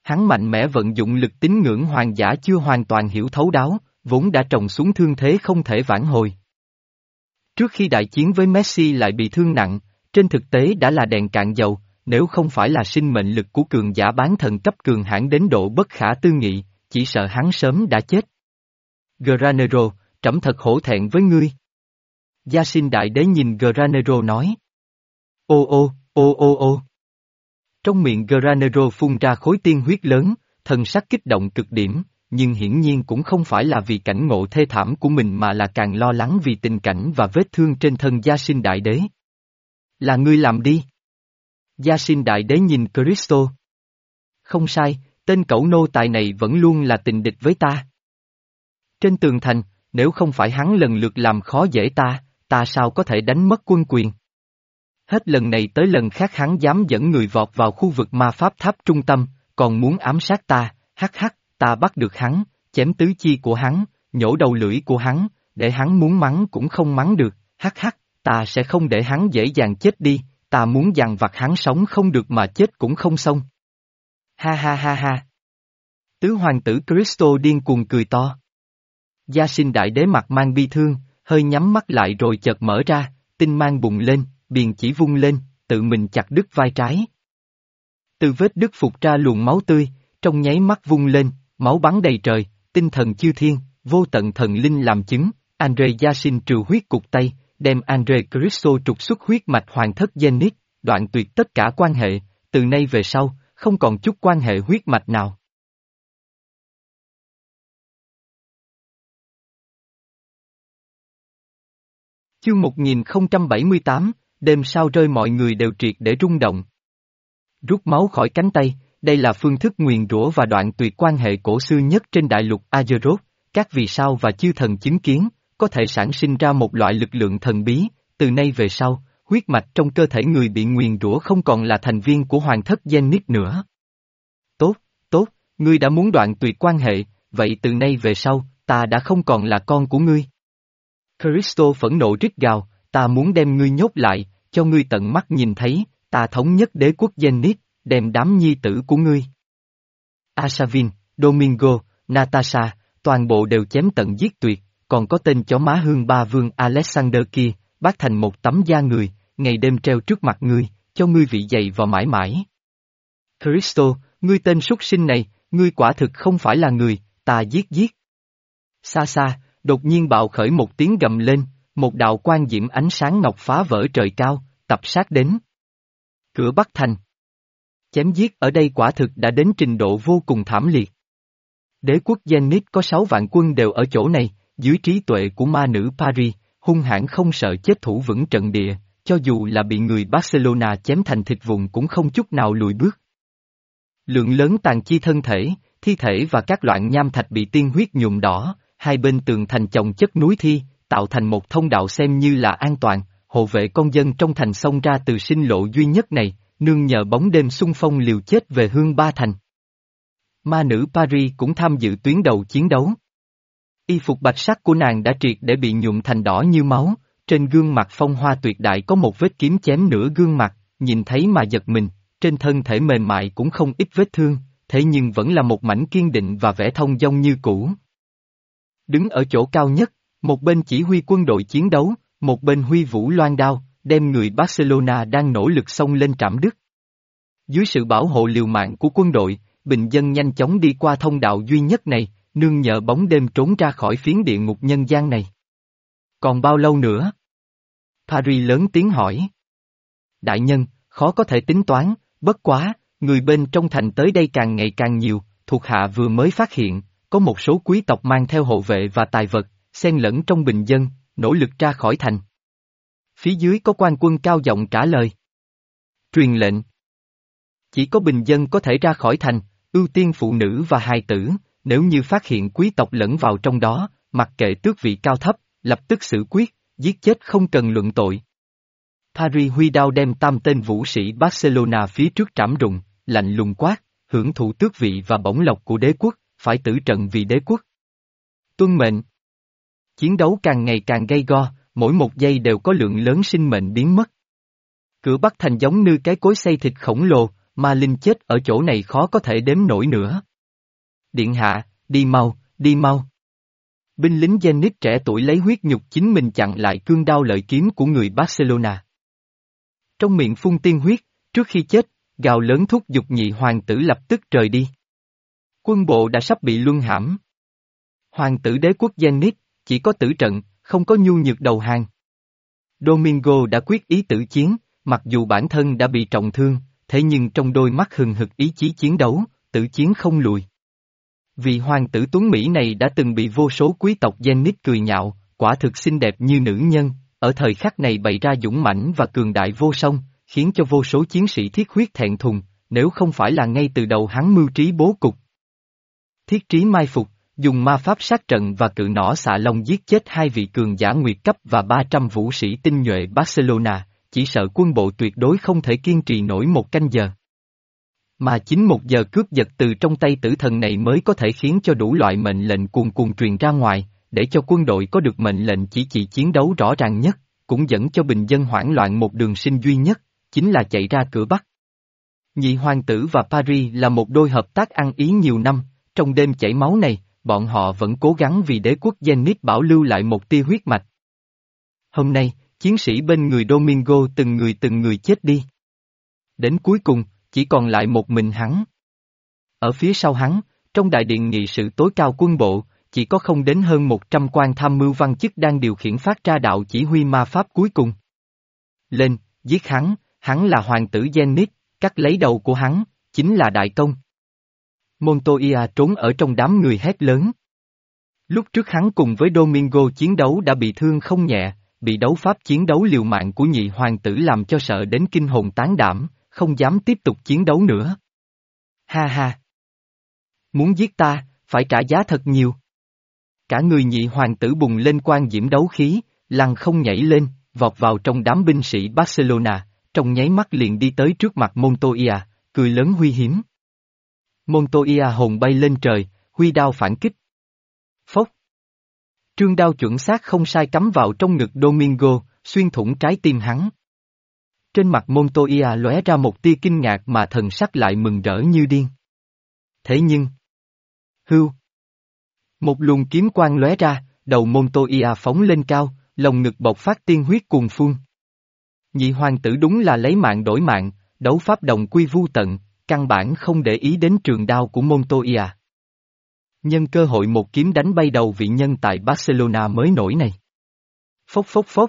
Hắn mạnh mẽ vận dụng lực tín ngưỡng hoàng giả chưa hoàn toàn hiểu thấu đáo, vốn đã trồng xuống thương thế không thể vãn hồi. Trước khi đại chiến với Messi lại bị thương nặng, trên thực tế đã là đèn cạn dầu, nếu không phải là sinh mệnh lực của cường giả bán thần cấp cường hãn đến độ bất khả tư nghị, chỉ sợ hắn sớm đã chết. Granero, trẫm thật hổ thẹn với ngươi. Yasin đại đế nhìn Granero nói. Ô ô, ô ô ô. Trong miệng Granero phun ra khối tiên huyết lớn, thần sắc kích động cực điểm, nhưng hiển nhiên cũng không phải là vì cảnh ngộ thê thảm của mình mà là càng lo lắng vì tình cảnh và vết thương trên thân Yasin đại đế. Là ngươi làm đi. Yasin đại đế nhìn Cristo. Không sai, tên cẩu nô tài này vẫn luôn là tình địch với ta. Trên tường thành, nếu không phải hắn lần lượt làm khó dễ ta, ta sao có thể đánh mất quân quyền. Hết lần này tới lần khác hắn dám dẫn người vọt vào khu vực ma pháp tháp trung tâm, còn muốn ám sát ta, hắc hắc, ta bắt được hắn, chém tứ chi của hắn, nhổ đầu lưỡi của hắn, để hắn muốn mắng cũng không mắng được, hắc hắc, ta sẽ không để hắn dễ dàng chết đi, ta muốn dằn vặt hắn sống không được mà chết cũng không xong. Ha ha ha ha. Tứ hoàng tử Cristo điên cuồng cười to. Yasin đại đế mặt mang bi thương, hơi nhắm mắt lại rồi chợt mở ra, tinh mang bùng lên, biền chỉ vung lên, tự mình chặt đứt vai trái. Từ vết đứt phục ra luồng máu tươi, trong nháy mắt vung lên, máu bắn đầy trời, tinh thần chư thiên, vô tận thần linh làm chứng, Andre Yasin trừ huyết cục tay, đem Andre Cristo trục xuất huyết mạch hoàng thất Zenith, đoạn tuyệt tất cả quan hệ, từ nay về sau, không còn chút quan hệ huyết mạch nào. Chương một nghìn không trăm bảy mươi tám, đêm sao rơi mọi người đều triệt để rung động. Rút máu khỏi cánh tay, đây là phương thức nguyền rủa và đoạn tuyệt quan hệ cổ xưa nhất trên đại lục Azeroth, các vì sao và chư thần chứng kiến, có thể sản sinh ra một loại lực lượng thần bí, từ nay về sau, huyết mạch trong cơ thể người bị nguyền rủa không còn là thành viên của hoàng thất Zenith nữa. Tốt, tốt, ngươi đã muốn đoạn tuyệt quan hệ, vậy từ nay về sau, ta đã không còn là con của ngươi. Cristo phẫn nộ rít gào, ta muốn đem ngươi nhốt lại, cho ngươi tận mắt nhìn thấy, ta thống nhất đế quốc Zenith, đem đám nhi tử của ngươi. Asavin, Domingo, Natasha, toàn bộ đều chém tận giết tuyệt, còn có tên chó má hương ba vương Alexander kia, bắt thành một tấm da người, ngày đêm treo trước mặt ngươi, cho ngươi vị dày vào mãi mãi. Cristo, ngươi tên súc sinh này, ngươi quả thực không phải là người, ta giết giết. Xa xa, đột nhiên bạo khởi một tiếng gầm lên, một đạo quang diễm ánh sáng ngọc phá vỡ trời cao, tập sát đến. Cửa Bắc Thành. Chém giết ở đây quả thực đã đến trình độ vô cùng thảm liệt. Đế quốc Zenith có sáu vạn quân đều ở chỗ này, dưới trí tuệ của ma nữ Paris, hung hãn không sợ chết thủ vững trận địa, cho dù là bị người Barcelona chém thành thịt vụn cũng không chút nào lùi bước. Lượng lớn tàn chi thân thể, thi thể và các loạn nham thạch bị tiên huyết nhuộm đỏ, hai bên tường thành chồng chất núi thi, tạo thành một thông đạo xem như là an toàn, hộ vệ con dân trong thành xông ra từ sinh lộ duy nhất này, nương nhờ bóng đêm xung phong liều chết về hương ba thành. Ma nữ Paris cũng tham dự tuyến đầu chiến đấu. Y phục bạch sắc của nàng đã triệt để bị nhuộm thành đỏ như máu, trên gương mặt phong hoa tuyệt đại có một vết kiếm chém nửa gương mặt, nhìn thấy mà giật mình, trên thân thể mềm mại cũng không ít vết thương, thế nhưng vẫn là một mảnh kiên định và vẻ thông dong như cũ. Đứng ở chỗ cao nhất, một bên chỉ huy quân đội chiến đấu, một bên huy vũ loan đao, đem người Barcelona đang nỗ lực xông lên trảm đứt. Dưới sự bảo hộ liều mạng của quân đội, bình dân nhanh chóng đi qua thông đạo duy nhất này, nương nhờ bóng đêm trốn ra khỏi phiến địa ngục nhân gian này. Còn bao lâu nữa? Paris lớn tiếng hỏi. Đại nhân, khó có thể tính toán, bất quá, người bên trong thành tới đây càng ngày càng nhiều, thuộc hạ vừa mới phát hiện, có một số quý tộc mang theo hộ vệ và tài vật, xen lẫn trong bình dân, nỗ lực ra khỏi thành. Phía dưới có quan quân cao giọng trả lời. Truyền lệnh. Chỉ có bình dân có thể ra khỏi thành, ưu tiên phụ nữ và hài tử, nếu như phát hiện quý tộc lẫn vào trong đó, mặc kệ tước vị cao thấp, lập tức xử quyết, giết chết không cần luận tội. Paris huy đao đem tam tên vũ sĩ Barcelona phía trước trảm rụng, lạnh lùng quát, hưởng thụ tước vị và bổng lộc của đế quốc, phải tử trận vì đế quốc. Tuân mệnh. Chiến đấu càng ngày càng gay go, mỗi một giây đều có lượng lớn sinh mệnh biến mất. Cửa Bắc thành giống như cái cối xay thịt khổng lồ, ma linh chết ở chỗ này khó có thể đếm nổi nữa. Điện hạ, đi mau, đi mau. Binh lính Zenit trẻ tuổi lấy huyết nhục chính mình chặn lại cương đao lợi kiếm của người Barcelona. Trong miệng phun tiên huyết, trước khi chết, gào lớn thúc giục nhị hoàng tử lập tức rời đi. Quân bộ đã sắp bị luân hãm. Hoàng tử đế quốc Zenit, chỉ có tử trận, không có nhu nhược đầu hàng. Domingo đã quyết ý tử chiến, mặc dù bản thân đã bị trọng thương, thế nhưng trong đôi mắt hừng hực ý chí chiến đấu, tử chiến không lùi. Vị hoàng tử Tuấn Mỹ này đã từng bị vô số quý tộc Zenit cười nhạo, quả thực xinh đẹp như nữ nhân, ở thời khắc này bày ra dũng mãnh và cường đại vô song, khiến cho vô số chiến sĩ thiết huyết thẹn thùng, nếu không phải là ngay từ đầu hắn mưu trí bố cục. Thiết trí mai phục, dùng ma pháp sát trận và cự nỏ xạ long giết chết hai vị cường giả nguyệt cấp và ba trăm vũ sĩ tinh nhuệ Barcelona, chỉ sợ quân bộ tuyệt đối không thể kiên trì nổi một canh giờ. Mà chính một giờ cướp giật từ trong tay tử thần này mới có thể khiến cho đủ loại mệnh lệnh cuồn cuộn truyền ra ngoài, để cho quân đội có được mệnh lệnh chỉ chỉ chiến đấu rõ ràng nhất, cũng dẫn cho bình dân hoảng loạn một đường sinh duy nhất, chính là chạy ra cửa Bắc. Nhị hoàng tử và Paris là một đôi hợp tác ăn ý nhiều năm, trong đêm chảy máu này, bọn họ vẫn cố gắng vì đế quốc Zenit bảo lưu lại một tia huyết mạch. Hôm nay, chiến sĩ bên người Domingo từng người từng người chết đi. Đến cuối cùng, chỉ còn lại một mình hắn. Ở phía sau hắn, trong đại điện nghị sự tối cao quân bộ, chỉ có không đến hơn một trăm quan tham mưu văn chức đang điều khiển phát ra đạo chỉ huy ma pháp cuối cùng. Lên, giết hắn, hắn là hoàng tử Zenit, cắt lấy đầu của hắn, chính là đại công. Montoya trốn ở trong đám người hét lớn. Lúc trước hắn cùng với Domingo chiến đấu đã bị thương không nhẹ, bị đấu pháp chiến đấu liều mạng của nhị hoàng tử làm cho sợ đến kinh hồn tán đảm, không dám tiếp tục chiến đấu nữa. Ha ha! Muốn giết ta, phải trả giá thật nhiều. Cả người nhị hoàng tử bùng lên quang diễm đấu khí, lăng không nhảy lên, vọt vào trong đám binh sĩ Barcelona, trong nháy mắt liền đi tới trước mặt Montoya, cười lớn huy hiếm. Montoya hồn bay lên trời, huy đao phản kích. Phốc! Trương đao chuẩn xác không sai cắm vào trong ngực Domingo, xuyên thủng trái tim hắn. Trên mặt Montoya lóe ra một tia kinh ngạc mà thần sắc lại mừng rỡ như điên. Thế nhưng... Hưu! Một luồng kiếm quang lóe ra, đầu Montoya phóng lên cao, lồng ngực bộc phát tiên huyết cuồn phun. Nhị hoàng tử đúng là lấy mạng đổi mạng, đấu pháp đồng quy vu tận, căn bản không để ý đến trường đao của Montoya. Nhân cơ hội một kiếm đánh bay đầu vị nhân tại Barcelona mới nổi này. Phốc phốc phốc.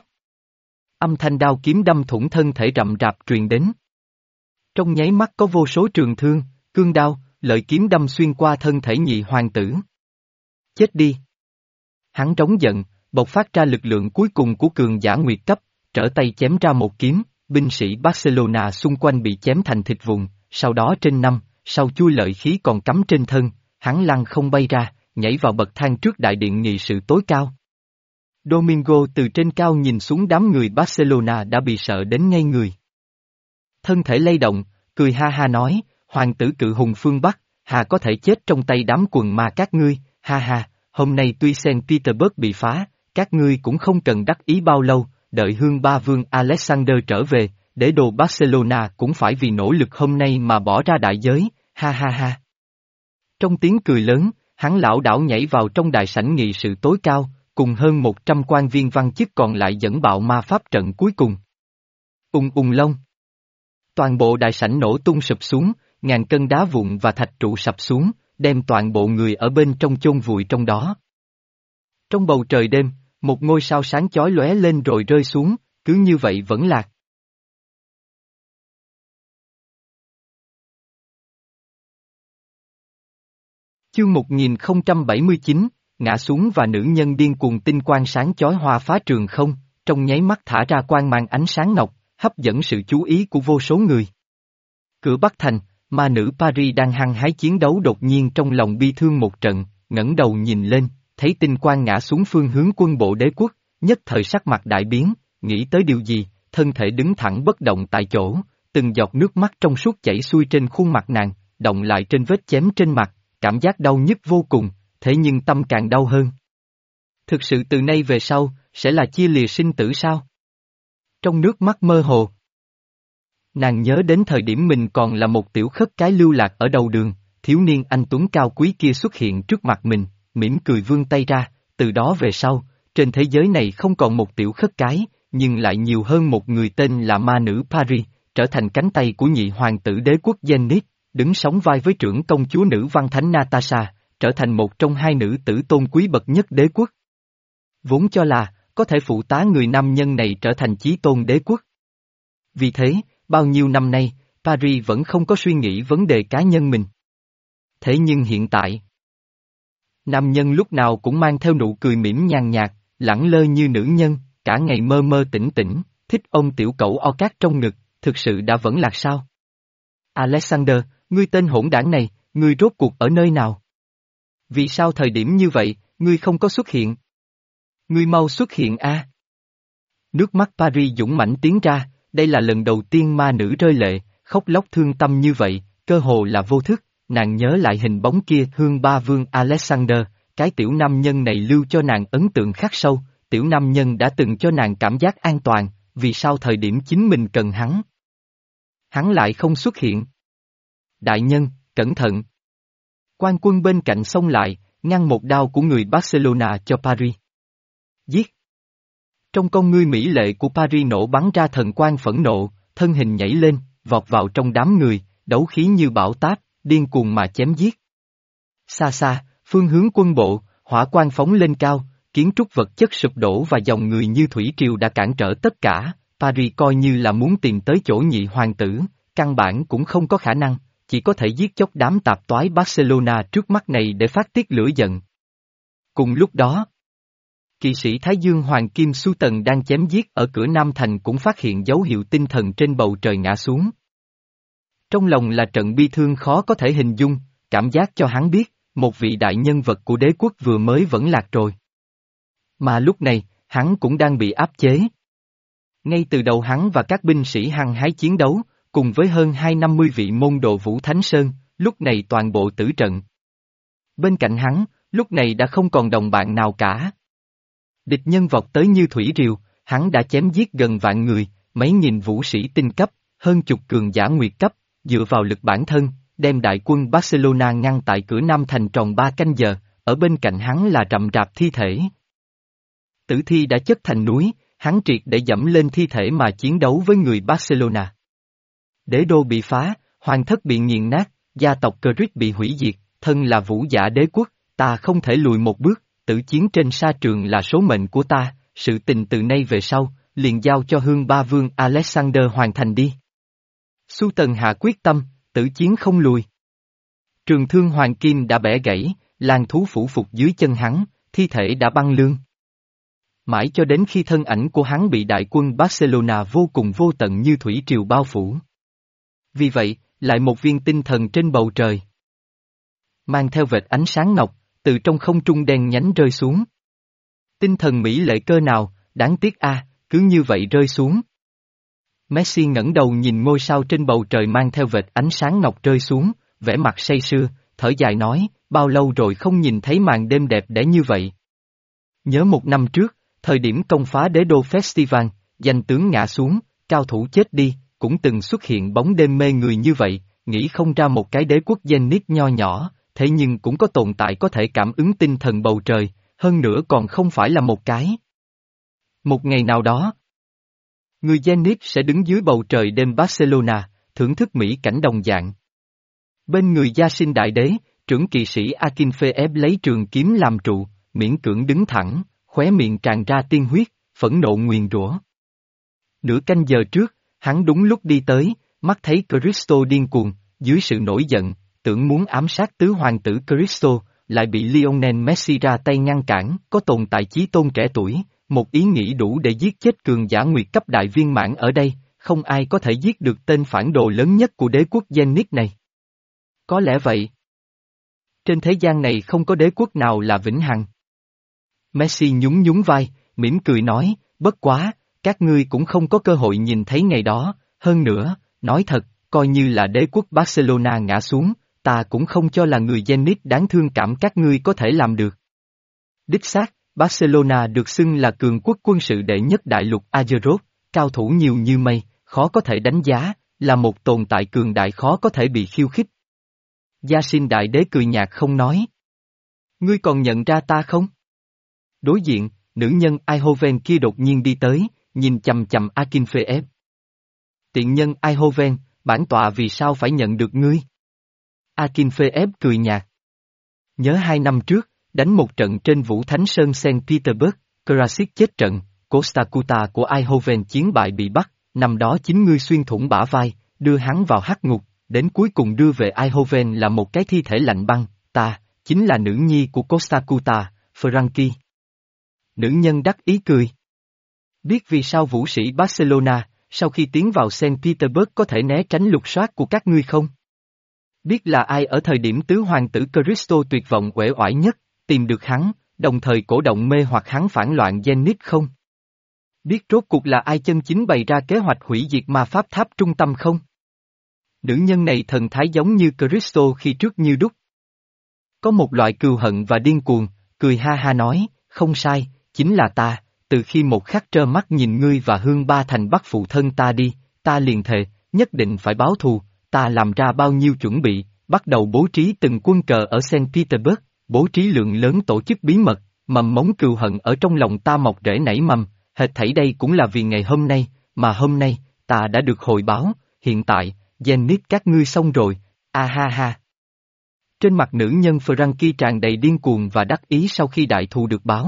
Âm thanh đao kiếm đâm thủng thân thể rậm rạp truyền đến. Trong nháy mắt có vô số trường thương, cương đao, lợi kiếm đâm xuyên qua thân thể nhị hoàng tử. Chết đi! Hắn trống giận, bộc phát ra lực lượng cuối cùng của cường giả nguyệt cấp, trở tay chém ra một kiếm, binh sĩ Barcelona xung quanh bị chém thành thịt vụn, sau đó trên năm, sau chui lợi khí còn cắm trên thân, hắn lăn không bay ra, nhảy vào bậc thang trước đại điện nghị sự tối cao. Domingo từ trên cao nhìn xuống đám người Barcelona đã bị sợ đến ngay người. Thân thể lay động, cười ha ha nói, hoàng tử cự hùng phương Bắc, hà có thể chết trong tay đám quần ma các ngươi, ha ha, hôm nay tuy Saint Petersburg bị phá, các ngươi cũng không cần đắc ý bao lâu, đợi hương ba vương Alexander trở về, để đồ Barcelona cũng phải vì nỗ lực hôm nay mà bỏ ra đại giới, ha ha ha. Trong tiếng cười lớn, hắn lão đảo nhảy vào trong đại sảnh nghị sự tối cao, cùng hơn một trăm quan viên văn chức còn lại dẫn bạo ma pháp trận cuối cùng. Ung ung long. Toàn bộ đại sảnh nổ tung sụp xuống, ngàn cân đá vụn và thạch trụ sập xuống, đem toàn bộ người ở bên trong chôn vùi trong đó. Trong bầu trời đêm, một ngôi sao sáng chói lóe lên rồi rơi xuống, cứ như vậy vẫn lạc. Chương một nghìn không trăm bảy mươi chín, ngã xuống và nữ nhân điên cuồng tinh quang sáng chói hoa phá trường không, trong nháy mắt thả ra quang mang ánh sáng ngọc, hấp dẫn sự chú ý của vô số người. Cửa Bắc Thành, ma nữ Paris đang hăng hái chiến đấu đột nhiên trong lòng bi thương một trận, ngẩng đầu nhìn lên, thấy tinh quang ngã xuống phương hướng quân bộ đế quốc, nhất thời sắc mặt đại biến, nghĩ tới điều gì, thân thể đứng thẳng bất động tại chỗ, từng giọt nước mắt trong suốt chảy xuôi trên khuôn mặt nàng, động lại trên vết chém trên mặt, cảm giác đau nhức vô cùng, thế nhưng tâm càng đau hơn. Thực sự từ nay về sau, sẽ là chia lìa sinh tử sao? Trong nước mắt mơ hồ. Nàng nhớ đến thời điểm mình còn là một tiểu khất cái lưu lạc ở đầu đường, thiếu niên anh tuấn cao quý kia xuất hiện trước mặt mình, mỉm cười vươn tay ra, từ đó về sau, trên thế giới này không còn một tiểu khất cái, nhưng lại nhiều hơn một người tên là ma nữ Paris, trở thành cánh tay của nhị hoàng tử đế quốc Zenith, đứng sóng vai với trưởng công chúa nữ văn thánh Natasha, trở thành một trong hai nữ tử tôn quý bậc nhất đế quốc. Vốn cho là, có thể phụ tá người nam nhân này trở thành chí tôn đế quốc. Vì thế, bao nhiêu năm nay, Paris vẫn không có suy nghĩ vấn đề cá nhân mình. Thế nhưng hiện tại, nam nhân lúc nào cũng mang theo nụ cười mỉm nhàn nhạt, lẳng lơ như nữ nhân, cả ngày mơ mơ tỉnh tỉnh, thích ông tiểu cẩu o cát trong ngực, thực sự đã vẫn lạc sao? Alexander, ngươi tên hỗn đảng này, ngươi rốt cuộc ở nơi nào? Vì sao thời điểm như vậy, ngươi không có xuất hiện? Ngươi mau xuất hiện a! Nước mắt Paris dũng mãnh tiến ra, đây là lần đầu tiên ma nữ rơi lệ, khóc lóc thương tâm như vậy, cơ hồ là vô thức, nàng nhớ lại hình bóng kia hương ba vương Alexander, cái tiểu nam nhân này lưu cho nàng ấn tượng khắc sâu, tiểu nam nhân đã từng cho nàng cảm giác an toàn, vì sao thời điểm chính mình cần hắn? Hắn lại không xuất hiện. Đại nhân, cẩn thận! Quan quân bên cạnh xông lại, ngăn một đao của người Barcelona cho Paris. Giết! Trong con ngươi mỹ lệ của Paris nổ bắn ra thần quang phẫn nộ, thân hình nhảy lên, vọt vào trong đám người, đấu khí như bão táp, điên cuồng mà chém giết. Xa xa, phương hướng quân bộ, hỏa quang phóng lên cao, kiến trúc vật chất sụp đổ và dòng người như thủy triều đã cản trở tất cả, Paris coi như là muốn tìm tới chỗ nhị hoàng tử, căn bản cũng không có khả năng, chỉ có thể giết chóc đám tạp toái Barcelona trước mắt này để phát tiết lửa giận. Cùng lúc đó, kỵ sĩ Thái Dương Hoàng Kim Su Tần đang chém giết ở cửa Nam Thành cũng phát hiện dấu hiệu tinh thần trên bầu trời ngã xuống. Trong lòng là trận bi thương khó có thể hình dung, cảm giác cho hắn biết, một vị đại nhân vật của đế quốc vừa mới vẫn lạc rồi. Mà lúc này, hắn cũng đang bị áp chế. Ngay từ đầu hắn và các binh sĩ hăng hái chiến đấu, cùng với hơn hai trăm năm mươi vị môn đồ Vũ Thánh Sơn, lúc này toàn bộ tử trận. Bên cạnh hắn, lúc này đã không còn đồng bạn nào cả. Địch nhân vọt tới như thủy triều, hắn đã chém giết gần vạn người, mấy nghìn vũ sĩ tinh cấp, hơn chục cường giả nguyệt cấp, dựa vào lực bản thân, đem đại quân Barcelona ngăn tại cửa Nam Thành tròn ba canh giờ, ở bên cạnh hắn là rậm rạp thi thể. Tử thi đã chất thành núi, hắn triệt để dẫm lên thi thể mà chiến đấu với người Barcelona. Đế đô bị phá, hoàng thất bị nghiền nát, gia tộc Cric bị hủy diệt, thân là vũ giả đế quốc, ta không thể lùi một bước, tử chiến trên sa trường là số mệnh của ta, sự tình từ nay về sau, liền giao cho hương ba vương Alexander hoàn thành đi. Su Tần hạ quyết tâm, tử chiến không lùi. Trường thương hoàng kim đã bẻ gãy, lang thú phủ phục dưới chân hắn, thi thể đã băng lương. Mãi cho đến khi thân ảnh của hắn bị đại quân Barcelona vô cùng vô tận như thủy triều bao phủ. Vì vậy, lại một viên tinh thần trên bầu trời. Mang theo vệt ánh sáng ngọc, từ trong không trung đen nhánh rơi xuống. Tinh thần mỹ lệ cơ nào, đáng tiếc a, cứ như vậy rơi xuống. Messi ngẩng đầu nhìn ngôi sao trên bầu trời mang theo vệt ánh sáng ngọc rơi xuống, vẻ mặt say sưa, thở dài nói, bao lâu rồi không nhìn thấy màn đêm đẹp đẽ như vậy. Nhớ một năm trước, thời điểm công phá đế đô festival, danh tướng ngã xuống, cao thủ chết đi, cũng từng xuất hiện bóng đêm mê người như vậy, nghĩ không ra một cái đế quốc Zenith nho nhỏ, thế nhưng cũng có tồn tại có thể cảm ứng tinh thần bầu trời, hơn nữa còn không phải là một cái. Một ngày nào đó, người Zenith sẽ đứng dưới bầu trời đêm Barcelona, thưởng thức mỹ cảnh đồng dạng. Bên người gia sinh đại đế, trưởng kỵ sĩ Akinfeev lấy trường kiếm làm trụ, miễn cưỡng đứng thẳng, khóe miệng tràn ra tiên huyết, phẫn nộ nguyền rủa. Nửa canh giờ trước, hắn đúng lúc đi tới, mắt thấy Cristo điên cuồng, dưới sự nổi giận, tưởng muốn ám sát tứ hoàng tử Cristo, lại bị Lionel Messi ra tay ngăn cản, có tồn tại chí tôn trẻ tuổi, một ý nghĩ đủ để giết chết cường giả nguyệt cấp đại viên mãn ở đây, không ai có thể giết được tên phản đồ lớn nhất của đế quốc Zenith này. Có lẽ vậy. Trên thế gian này không có đế quốc nào là vĩnh hằng. Messi nhún nhún vai, mỉm cười nói, bất quá, các ngươi cũng không có cơ hội nhìn thấy ngày đó, hơn nữa, nói thật, coi như là đế quốc Barcelona ngã xuống, ta cũng không cho là người Zenith đáng thương cảm các ngươi có thể làm được. Đích xác, Barcelona được xưng là cường quốc quân sự đệ nhất đại lục Azeroth, cao thủ nhiều như mây, khó có thể đánh giá, là một tồn tại cường đại khó có thể bị khiêu khích. Yasin đại đế cười nhạt không nói. Ngươi còn nhận ra ta không? Đối diện, nữ nhân Aihoven kia đột nhiên đi tới, nhìn chằm chằm Akinfeev. Tiện nhân Aihoven, bản tọa vì sao phải nhận được ngươi? Akinfeev cười nhạt. Nhớ hai năm trước, đánh một trận trên Vũ Thánh Sơn Saint Petersburg, Krasik chết trận, Kostakuta của Aihoven chiến bại bị bắt, năm đó chính ngươi xuyên thủng bả vai, đưa hắn vào hắc ngục, đến cuối cùng đưa về Aihoven là một cái thi thể lạnh băng, ta, chính là nữ nhi của Kostakuta, Frankie. Nữ nhân đắc ý cười. Biết vì sao vũ sĩ Barcelona, sau khi tiến vào Saint Petersburg có thể né tránh lục soát của các ngươi không? Biết là ai ở thời điểm tứ hoàng tử Cristo tuyệt vọng uể oải nhất, tìm được hắn, đồng thời cổ động mê hoặc hắn phản loạn Zenith không? Biết rốt cuộc là ai chân chính bày ra kế hoạch hủy diệt ma pháp tháp trung tâm không? Nữ nhân này thần thái giống như Cristo khi trước như đúc. Có một loại cừu hận và điên cuồng, cười ha ha nói, không sai, chính là ta, từ khi một khắc trơ mắt nhìn ngươi và Hương Ba Thành bắt phụ thân ta đi, ta liền thề, nhất định phải báo thù, ta làm ra bao nhiêu chuẩn bị, bắt đầu bố trí từng quân cờ ở Saint Petersburg, bố trí lượng lớn tổ chức bí mật, mầm mống cừu hận ở trong lòng ta mọc rễ nảy mầm, hệt thảy đây cũng là vì ngày hôm nay, mà hôm nay, ta đã được hồi báo, hiện tại, Zenith các ngươi xong rồi, a ha ha. Trên mặt nữ nhân Frankie tràn đầy điên cuồng và đắc ý sau khi đại thù được báo.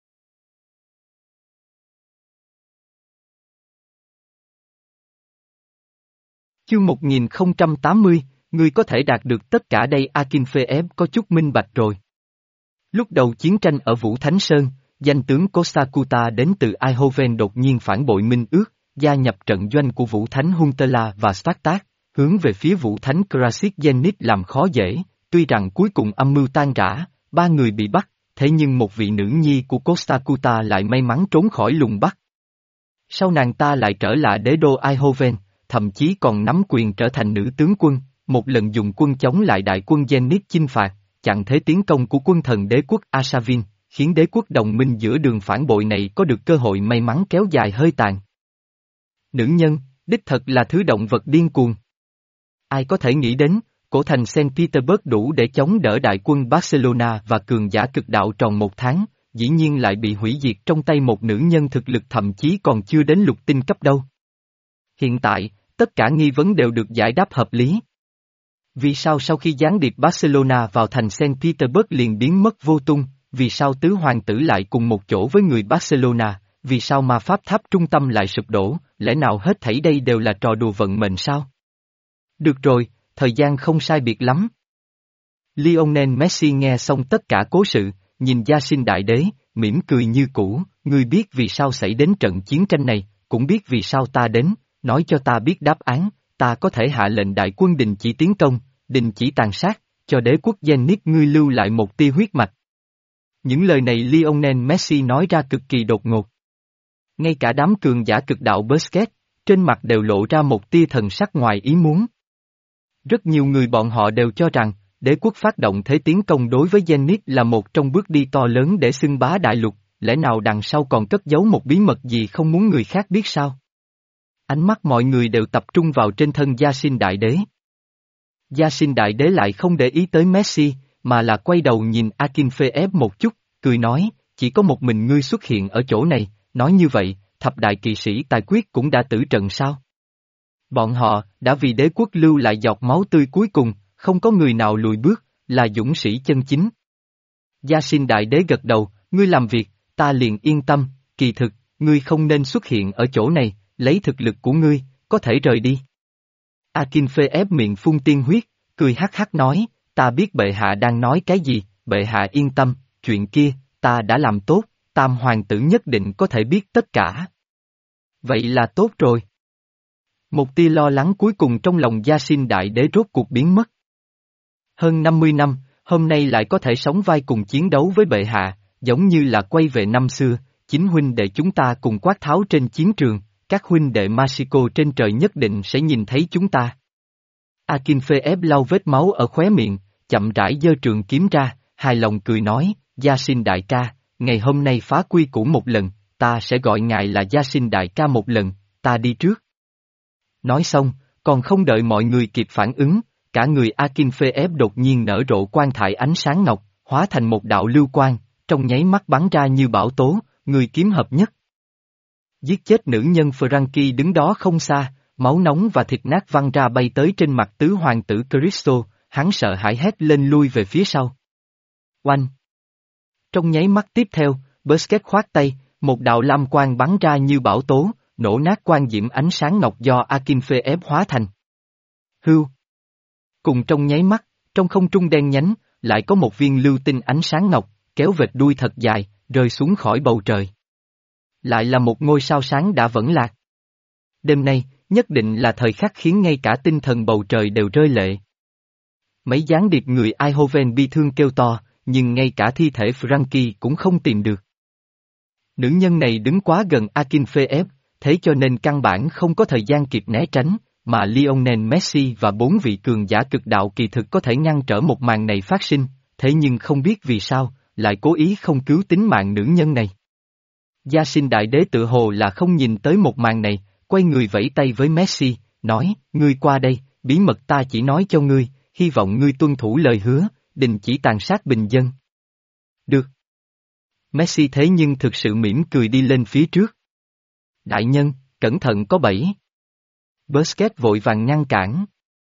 Chương một nghìn không trăm tám mươi, ngươi có thể đạt được tất cả đây. Akinfeev có chút minh bạch rồi. Lúc đầu chiến tranh ở Vũ Thánh Sơn, danh tướng Kostakuta đến từ Aihoven đột nhiên phản bội minh ước, gia nhập trận doanh của Vũ Thánh Huntela và Spartak, hướng về phía Vũ Thánh Krasik Zenith làm khó dễ, tuy rằng cuối cùng âm mưu tan rã, ba người bị bắt, thế nhưng một vị nữ nhi của Kostakuta lại may mắn trốn khỏi lùng bắt. Sau nàng ta lại trở lại đế đô Aihoven, thậm chí còn nắm quyền trở thành nữ tướng quân, một lần dùng quân chống lại đại quân Zenith chinh phạt, chặn thế tiến công của quân thần đế quốc Asavin, khiến đế quốc đồng minh giữa đường phản bội này có được cơ hội may mắn kéo dài hơi tàn. Nữ nhân, đích thật là thứ động vật điên cuồng. Ai có thể nghĩ đến, cổ thành Saint Petersburg đủ để chống đỡ đại quân Barcelona và cường giả cực đạo tròn một tháng, dĩ nhiên lại bị hủy diệt trong tay một nữ nhân thực lực thậm chí còn chưa đến lục tinh cấp đâu. Hiện tại, tất cả nghi vấn đều được giải đáp hợp lý. Vì sao sau khi gián điệp Barcelona vào thành Saint Petersburg liền biến mất vô tung, vì sao tứ hoàng tử lại cùng một chỗ với người Barcelona, vì sao ma pháp tháp trung tâm lại sụp đổ, lẽ nào hết thảy đây đều là trò đùa vận mệnh sao? Được rồi, thời gian không sai biệt lắm. Lionel Messi nghe xong tất cả cố sự, nhìn Yasin đại đế, mỉm cười như cũ, ngươi biết vì sao xảy đến trận chiến tranh này, cũng biết vì sao ta đến, nói cho ta biết đáp án, ta có thể hạ lệnh đại quân đình chỉ tiến công, đình chỉ tàn sát, cho đế quốc Zenith ngươi lưu lại một tia huyết mạch. Những lời này Lionel Messi nói ra cực kỳ đột ngột. Ngay cả đám cường giả cực đạo Busquets, trên mặt đều lộ ra một tia thần sắc ngoài ý muốn. Rất nhiều người bọn họ đều cho rằng, đế quốc phát động thế tiến công đối với Zenith là một trong bước đi to lớn để xưng bá đại lục, lẽ nào đằng sau còn cất giấu một bí mật gì không muốn người khác biết sao? Ánh mắt mọi người đều tập trung vào trên thân Yasin đại đế. Yasin đại đế lại không để ý tới Messi, mà là quay đầu nhìn Akinfeev một chút, cười nói, chỉ có một mình ngươi xuất hiện ở chỗ này, nói như vậy, thập đại kỵ sĩ tài quyết cũng đã tử trận sao? Bọn họ, đã vì đế quốc lưu lại giọt máu tươi cuối cùng, không có người nào lùi bước, là dũng sĩ chân chính. Yasin đại đế gật đầu, ngươi làm việc, ta liền yên tâm, kỳ thực, ngươi không nên xuất hiện ở chỗ này, lấy thực lực của ngươi, có thể rời đi. Akinfeev miệng phun tiên huyết, cười hắc hắc nói, ta biết bệ hạ đang nói cái gì, bệ hạ yên tâm, chuyện kia, ta đã làm tốt, tam hoàng tử nhất định có thể biết tất cả. Vậy là tốt rồi. Một tia lo lắng cuối cùng trong lòng Yasin đại đế rốt cuộc biến mất. Hơn năm mươi năm, hôm nay lại có thể sống vai cùng chiến đấu với bệ hạ, giống như là quay về năm xưa, chính huynh đệ chúng ta cùng quát tháo trên chiến trường, các huynh đệ Mexico trên trời nhất định sẽ nhìn thấy chúng ta. Akinfeev lau vết máu ở khóe miệng, chậm rãi giơ trường kiếm ra, hài lòng cười nói, Yasin đại ca, ngày hôm nay phá quy củ một lần, ta sẽ gọi ngài là Yasin đại ca một lần, ta đi trước. Nói xong, Còn không đợi mọi người kịp phản ứng, cả người Akinfeev đột nhiên nở rộ quang thải ánh sáng ngọc, hóa thành một đạo lưu quang, trong nháy mắt bắn ra như bão tố, người kiếm hợp nhất. Giết chết nữ nhân Frankie đứng đó không xa, máu nóng và thịt nát văng ra bay tới trên mặt tứ hoàng tử Cristo, hắn sợ hãi hét lên lui về phía sau. Oanh! Trong nháy mắt tiếp theo, Busquets khoát tay, một đạo lam quang bắn ra như bão tố, nổ nát quang diễm ánh sáng ngọc do Akinfeev hóa thành. Hưu! Cùng trong nháy mắt, trong không trung đen nhánh, lại có một viên lưu tinh ánh sáng ngọc, kéo vệt đuôi thật dài, rơi xuống khỏi bầu trời. Lại là một ngôi sao sáng đã vẫn lạc. Đêm nay, nhất định là thời khắc khiến ngay cả tinh thần bầu trời đều rơi lệ. Mấy gián điệp người Eindhoven bi thương kêu to, nhưng ngay cả thi thể Frankie cũng không tìm được. Nữ nhân này đứng quá gần Akinfeev, thế cho nên căn bản không có thời gian kịp né tránh, mà Lionel Messi và bốn vị cường giả cực đạo kỳ thực có thể ngăn trở một màn này phát sinh, thế nhưng không biết vì sao, lại cố ý không cứu tính mạng nữ nhân này. Gia sinh đại đế tự hồ là không nhìn tới một màn này, quay người vẫy tay với Messi, nói, ngươi qua đây, bí mật ta chỉ nói cho ngươi, hy vọng ngươi tuân thủ lời hứa, đình chỉ tàn sát bình dân. Được. Messi thế nhưng thực sự mỉm cười đi lên phía trước. Đại nhân, cẩn thận có bẫy. Busquets vội vàng ngăn cản.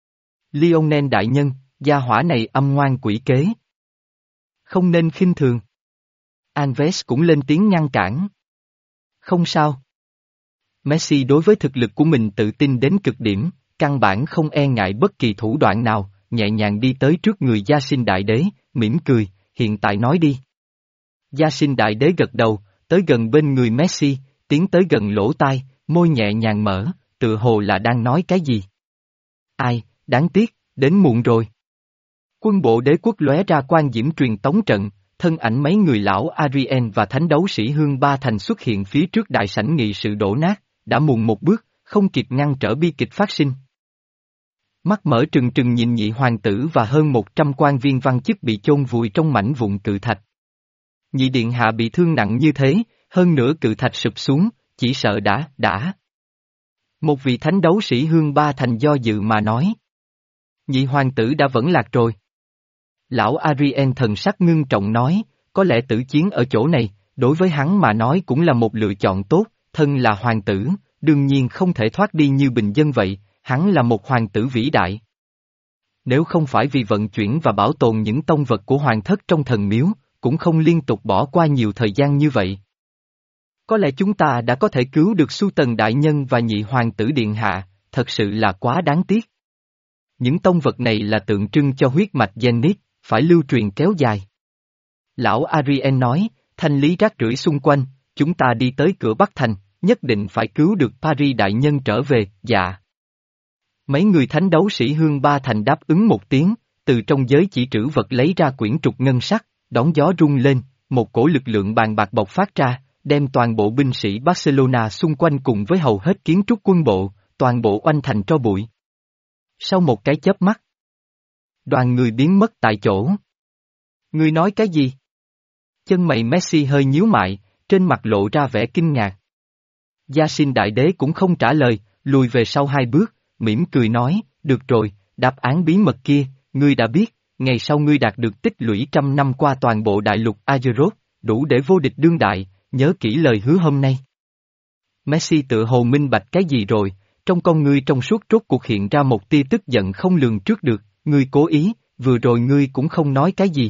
Lionel đại nhân, gia hỏa này âm ngoan quỷ kế. Không nên khinh thường. Alves cũng lên tiếng ngăn cản. Không sao. Messi đối với thực lực của mình tự tin đến cực điểm, căn bản không e ngại bất kỳ thủ đoạn nào, nhẹ nhàng đi tới trước người Gia Sinh Đại Đế, mỉm cười, hiện tại nói đi. Gia Sinh Đại Đế gật đầu, tới gần bên người Messi, tiến tới gần lỗ tai, môi nhẹ nhàng mở, tự hồ là đang nói cái gì. Ai, đáng tiếc, đến muộn rồi. Quân bộ đế quốc lóe ra quang diễm truyền tống trận, thân ảnh mấy người lão Arien và thánh đấu sĩ Hương Ba Thành xuất hiện phía trước đại sảnh nghị sự đổ nát, đã muộn một bước, không kịp ngăn trở bi kịch phát sinh. Mắt mở trừng trừng nhìn nhị hoàng tử và hơn một trăm quan viên văn chức bị chôn vùi trong mảnh vụn cự thạch. Nhị điện hạ bị thương nặng như thế, hơn nữa cự thạch sụp xuống, chỉ sợ đã, đã. Một vị thánh đấu sĩ Hương Ba Thành do dự mà nói. Nhị hoàng tử đã vẫn lạc rồi. Lão Arien thần sắc ngưng trọng nói, có lẽ tử chiến ở chỗ này, đối với hắn mà nói cũng là một lựa chọn tốt, thân là hoàng tử, đương nhiên không thể thoát đi như bình dân vậy, hắn là một hoàng tử vĩ đại. Nếu không phải vì vận chuyển và bảo tồn những tông vật của hoàng thất trong thần miếu, cũng không liên tục bỏ qua nhiều thời gian như vậy. Có lẽ chúng ta đã có thể cứu được Su Tần Đại Nhân và nhị hoàng tử điện hạ, thật sự là quá đáng tiếc. Những tông vật này là tượng trưng cho huyết mạch Zenith, phải lưu truyền kéo dài. Lão Arien nói, thanh lý rác rưởi xung quanh, chúng ta đi tới cửa Bắc Thành, nhất định phải cứu được Paris Đại Nhân trở về, dạ. Mấy người thánh đấu sĩ Hương Ba Thành đáp ứng một tiếng, từ trong giới chỉ trữ vật lấy ra quyển trục ngân sắc, đón gió rung lên, một cổ lực lượng bàn bạc bộc phát ra, đem toàn bộ binh sĩ Barcelona xung quanh cùng với hầu hết kiến trúc quân bộ, toàn bộ oanh thành tro bụi. Sau một cái chớp mắt, đoàn người biến mất tại chỗ. Ngươi nói cái gì? Chân mày Messi hơi nhíu mại, trên mặt lộ ra vẻ kinh ngạc. Gia Sinh Đại Đế cũng không trả lời, lùi về sau hai bước, mỉm cười nói, được rồi, đáp án bí mật kia, ngươi đã biết, ngày sau ngươi đạt được tích lũy trăm năm qua toàn bộ đại lục Azeroth, đủ để vô địch đương đại, nhớ kỹ lời hứa hôm nay. Messi tự hồ minh bạch cái gì rồi, trong con ngươi trong suốt rốt cuộc hiện ra một tia tức giận không lường trước được, ngươi cố ý, vừa rồi ngươi cũng không nói cái gì.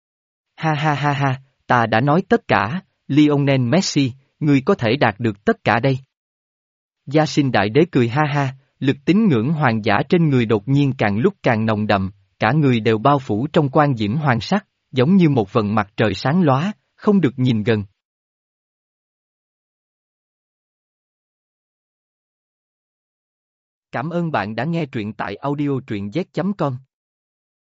Ha ha ha ha, ta đã nói tất cả, Lionel Messi, ngươi có thể đạt được tất cả đây. Gia Sinh Đại Đế cười ha ha, lực tín ngưỡng hoàng giả trên người đột nhiên càng lúc càng nồng đậm, cả người đều bao phủ trong quang diễm hoàng sắc, giống như một vầng mặt trời sáng lóa, không được nhìn gần. Cảm ơn bạn đã nghe truyện tại audio truyện z chấm com.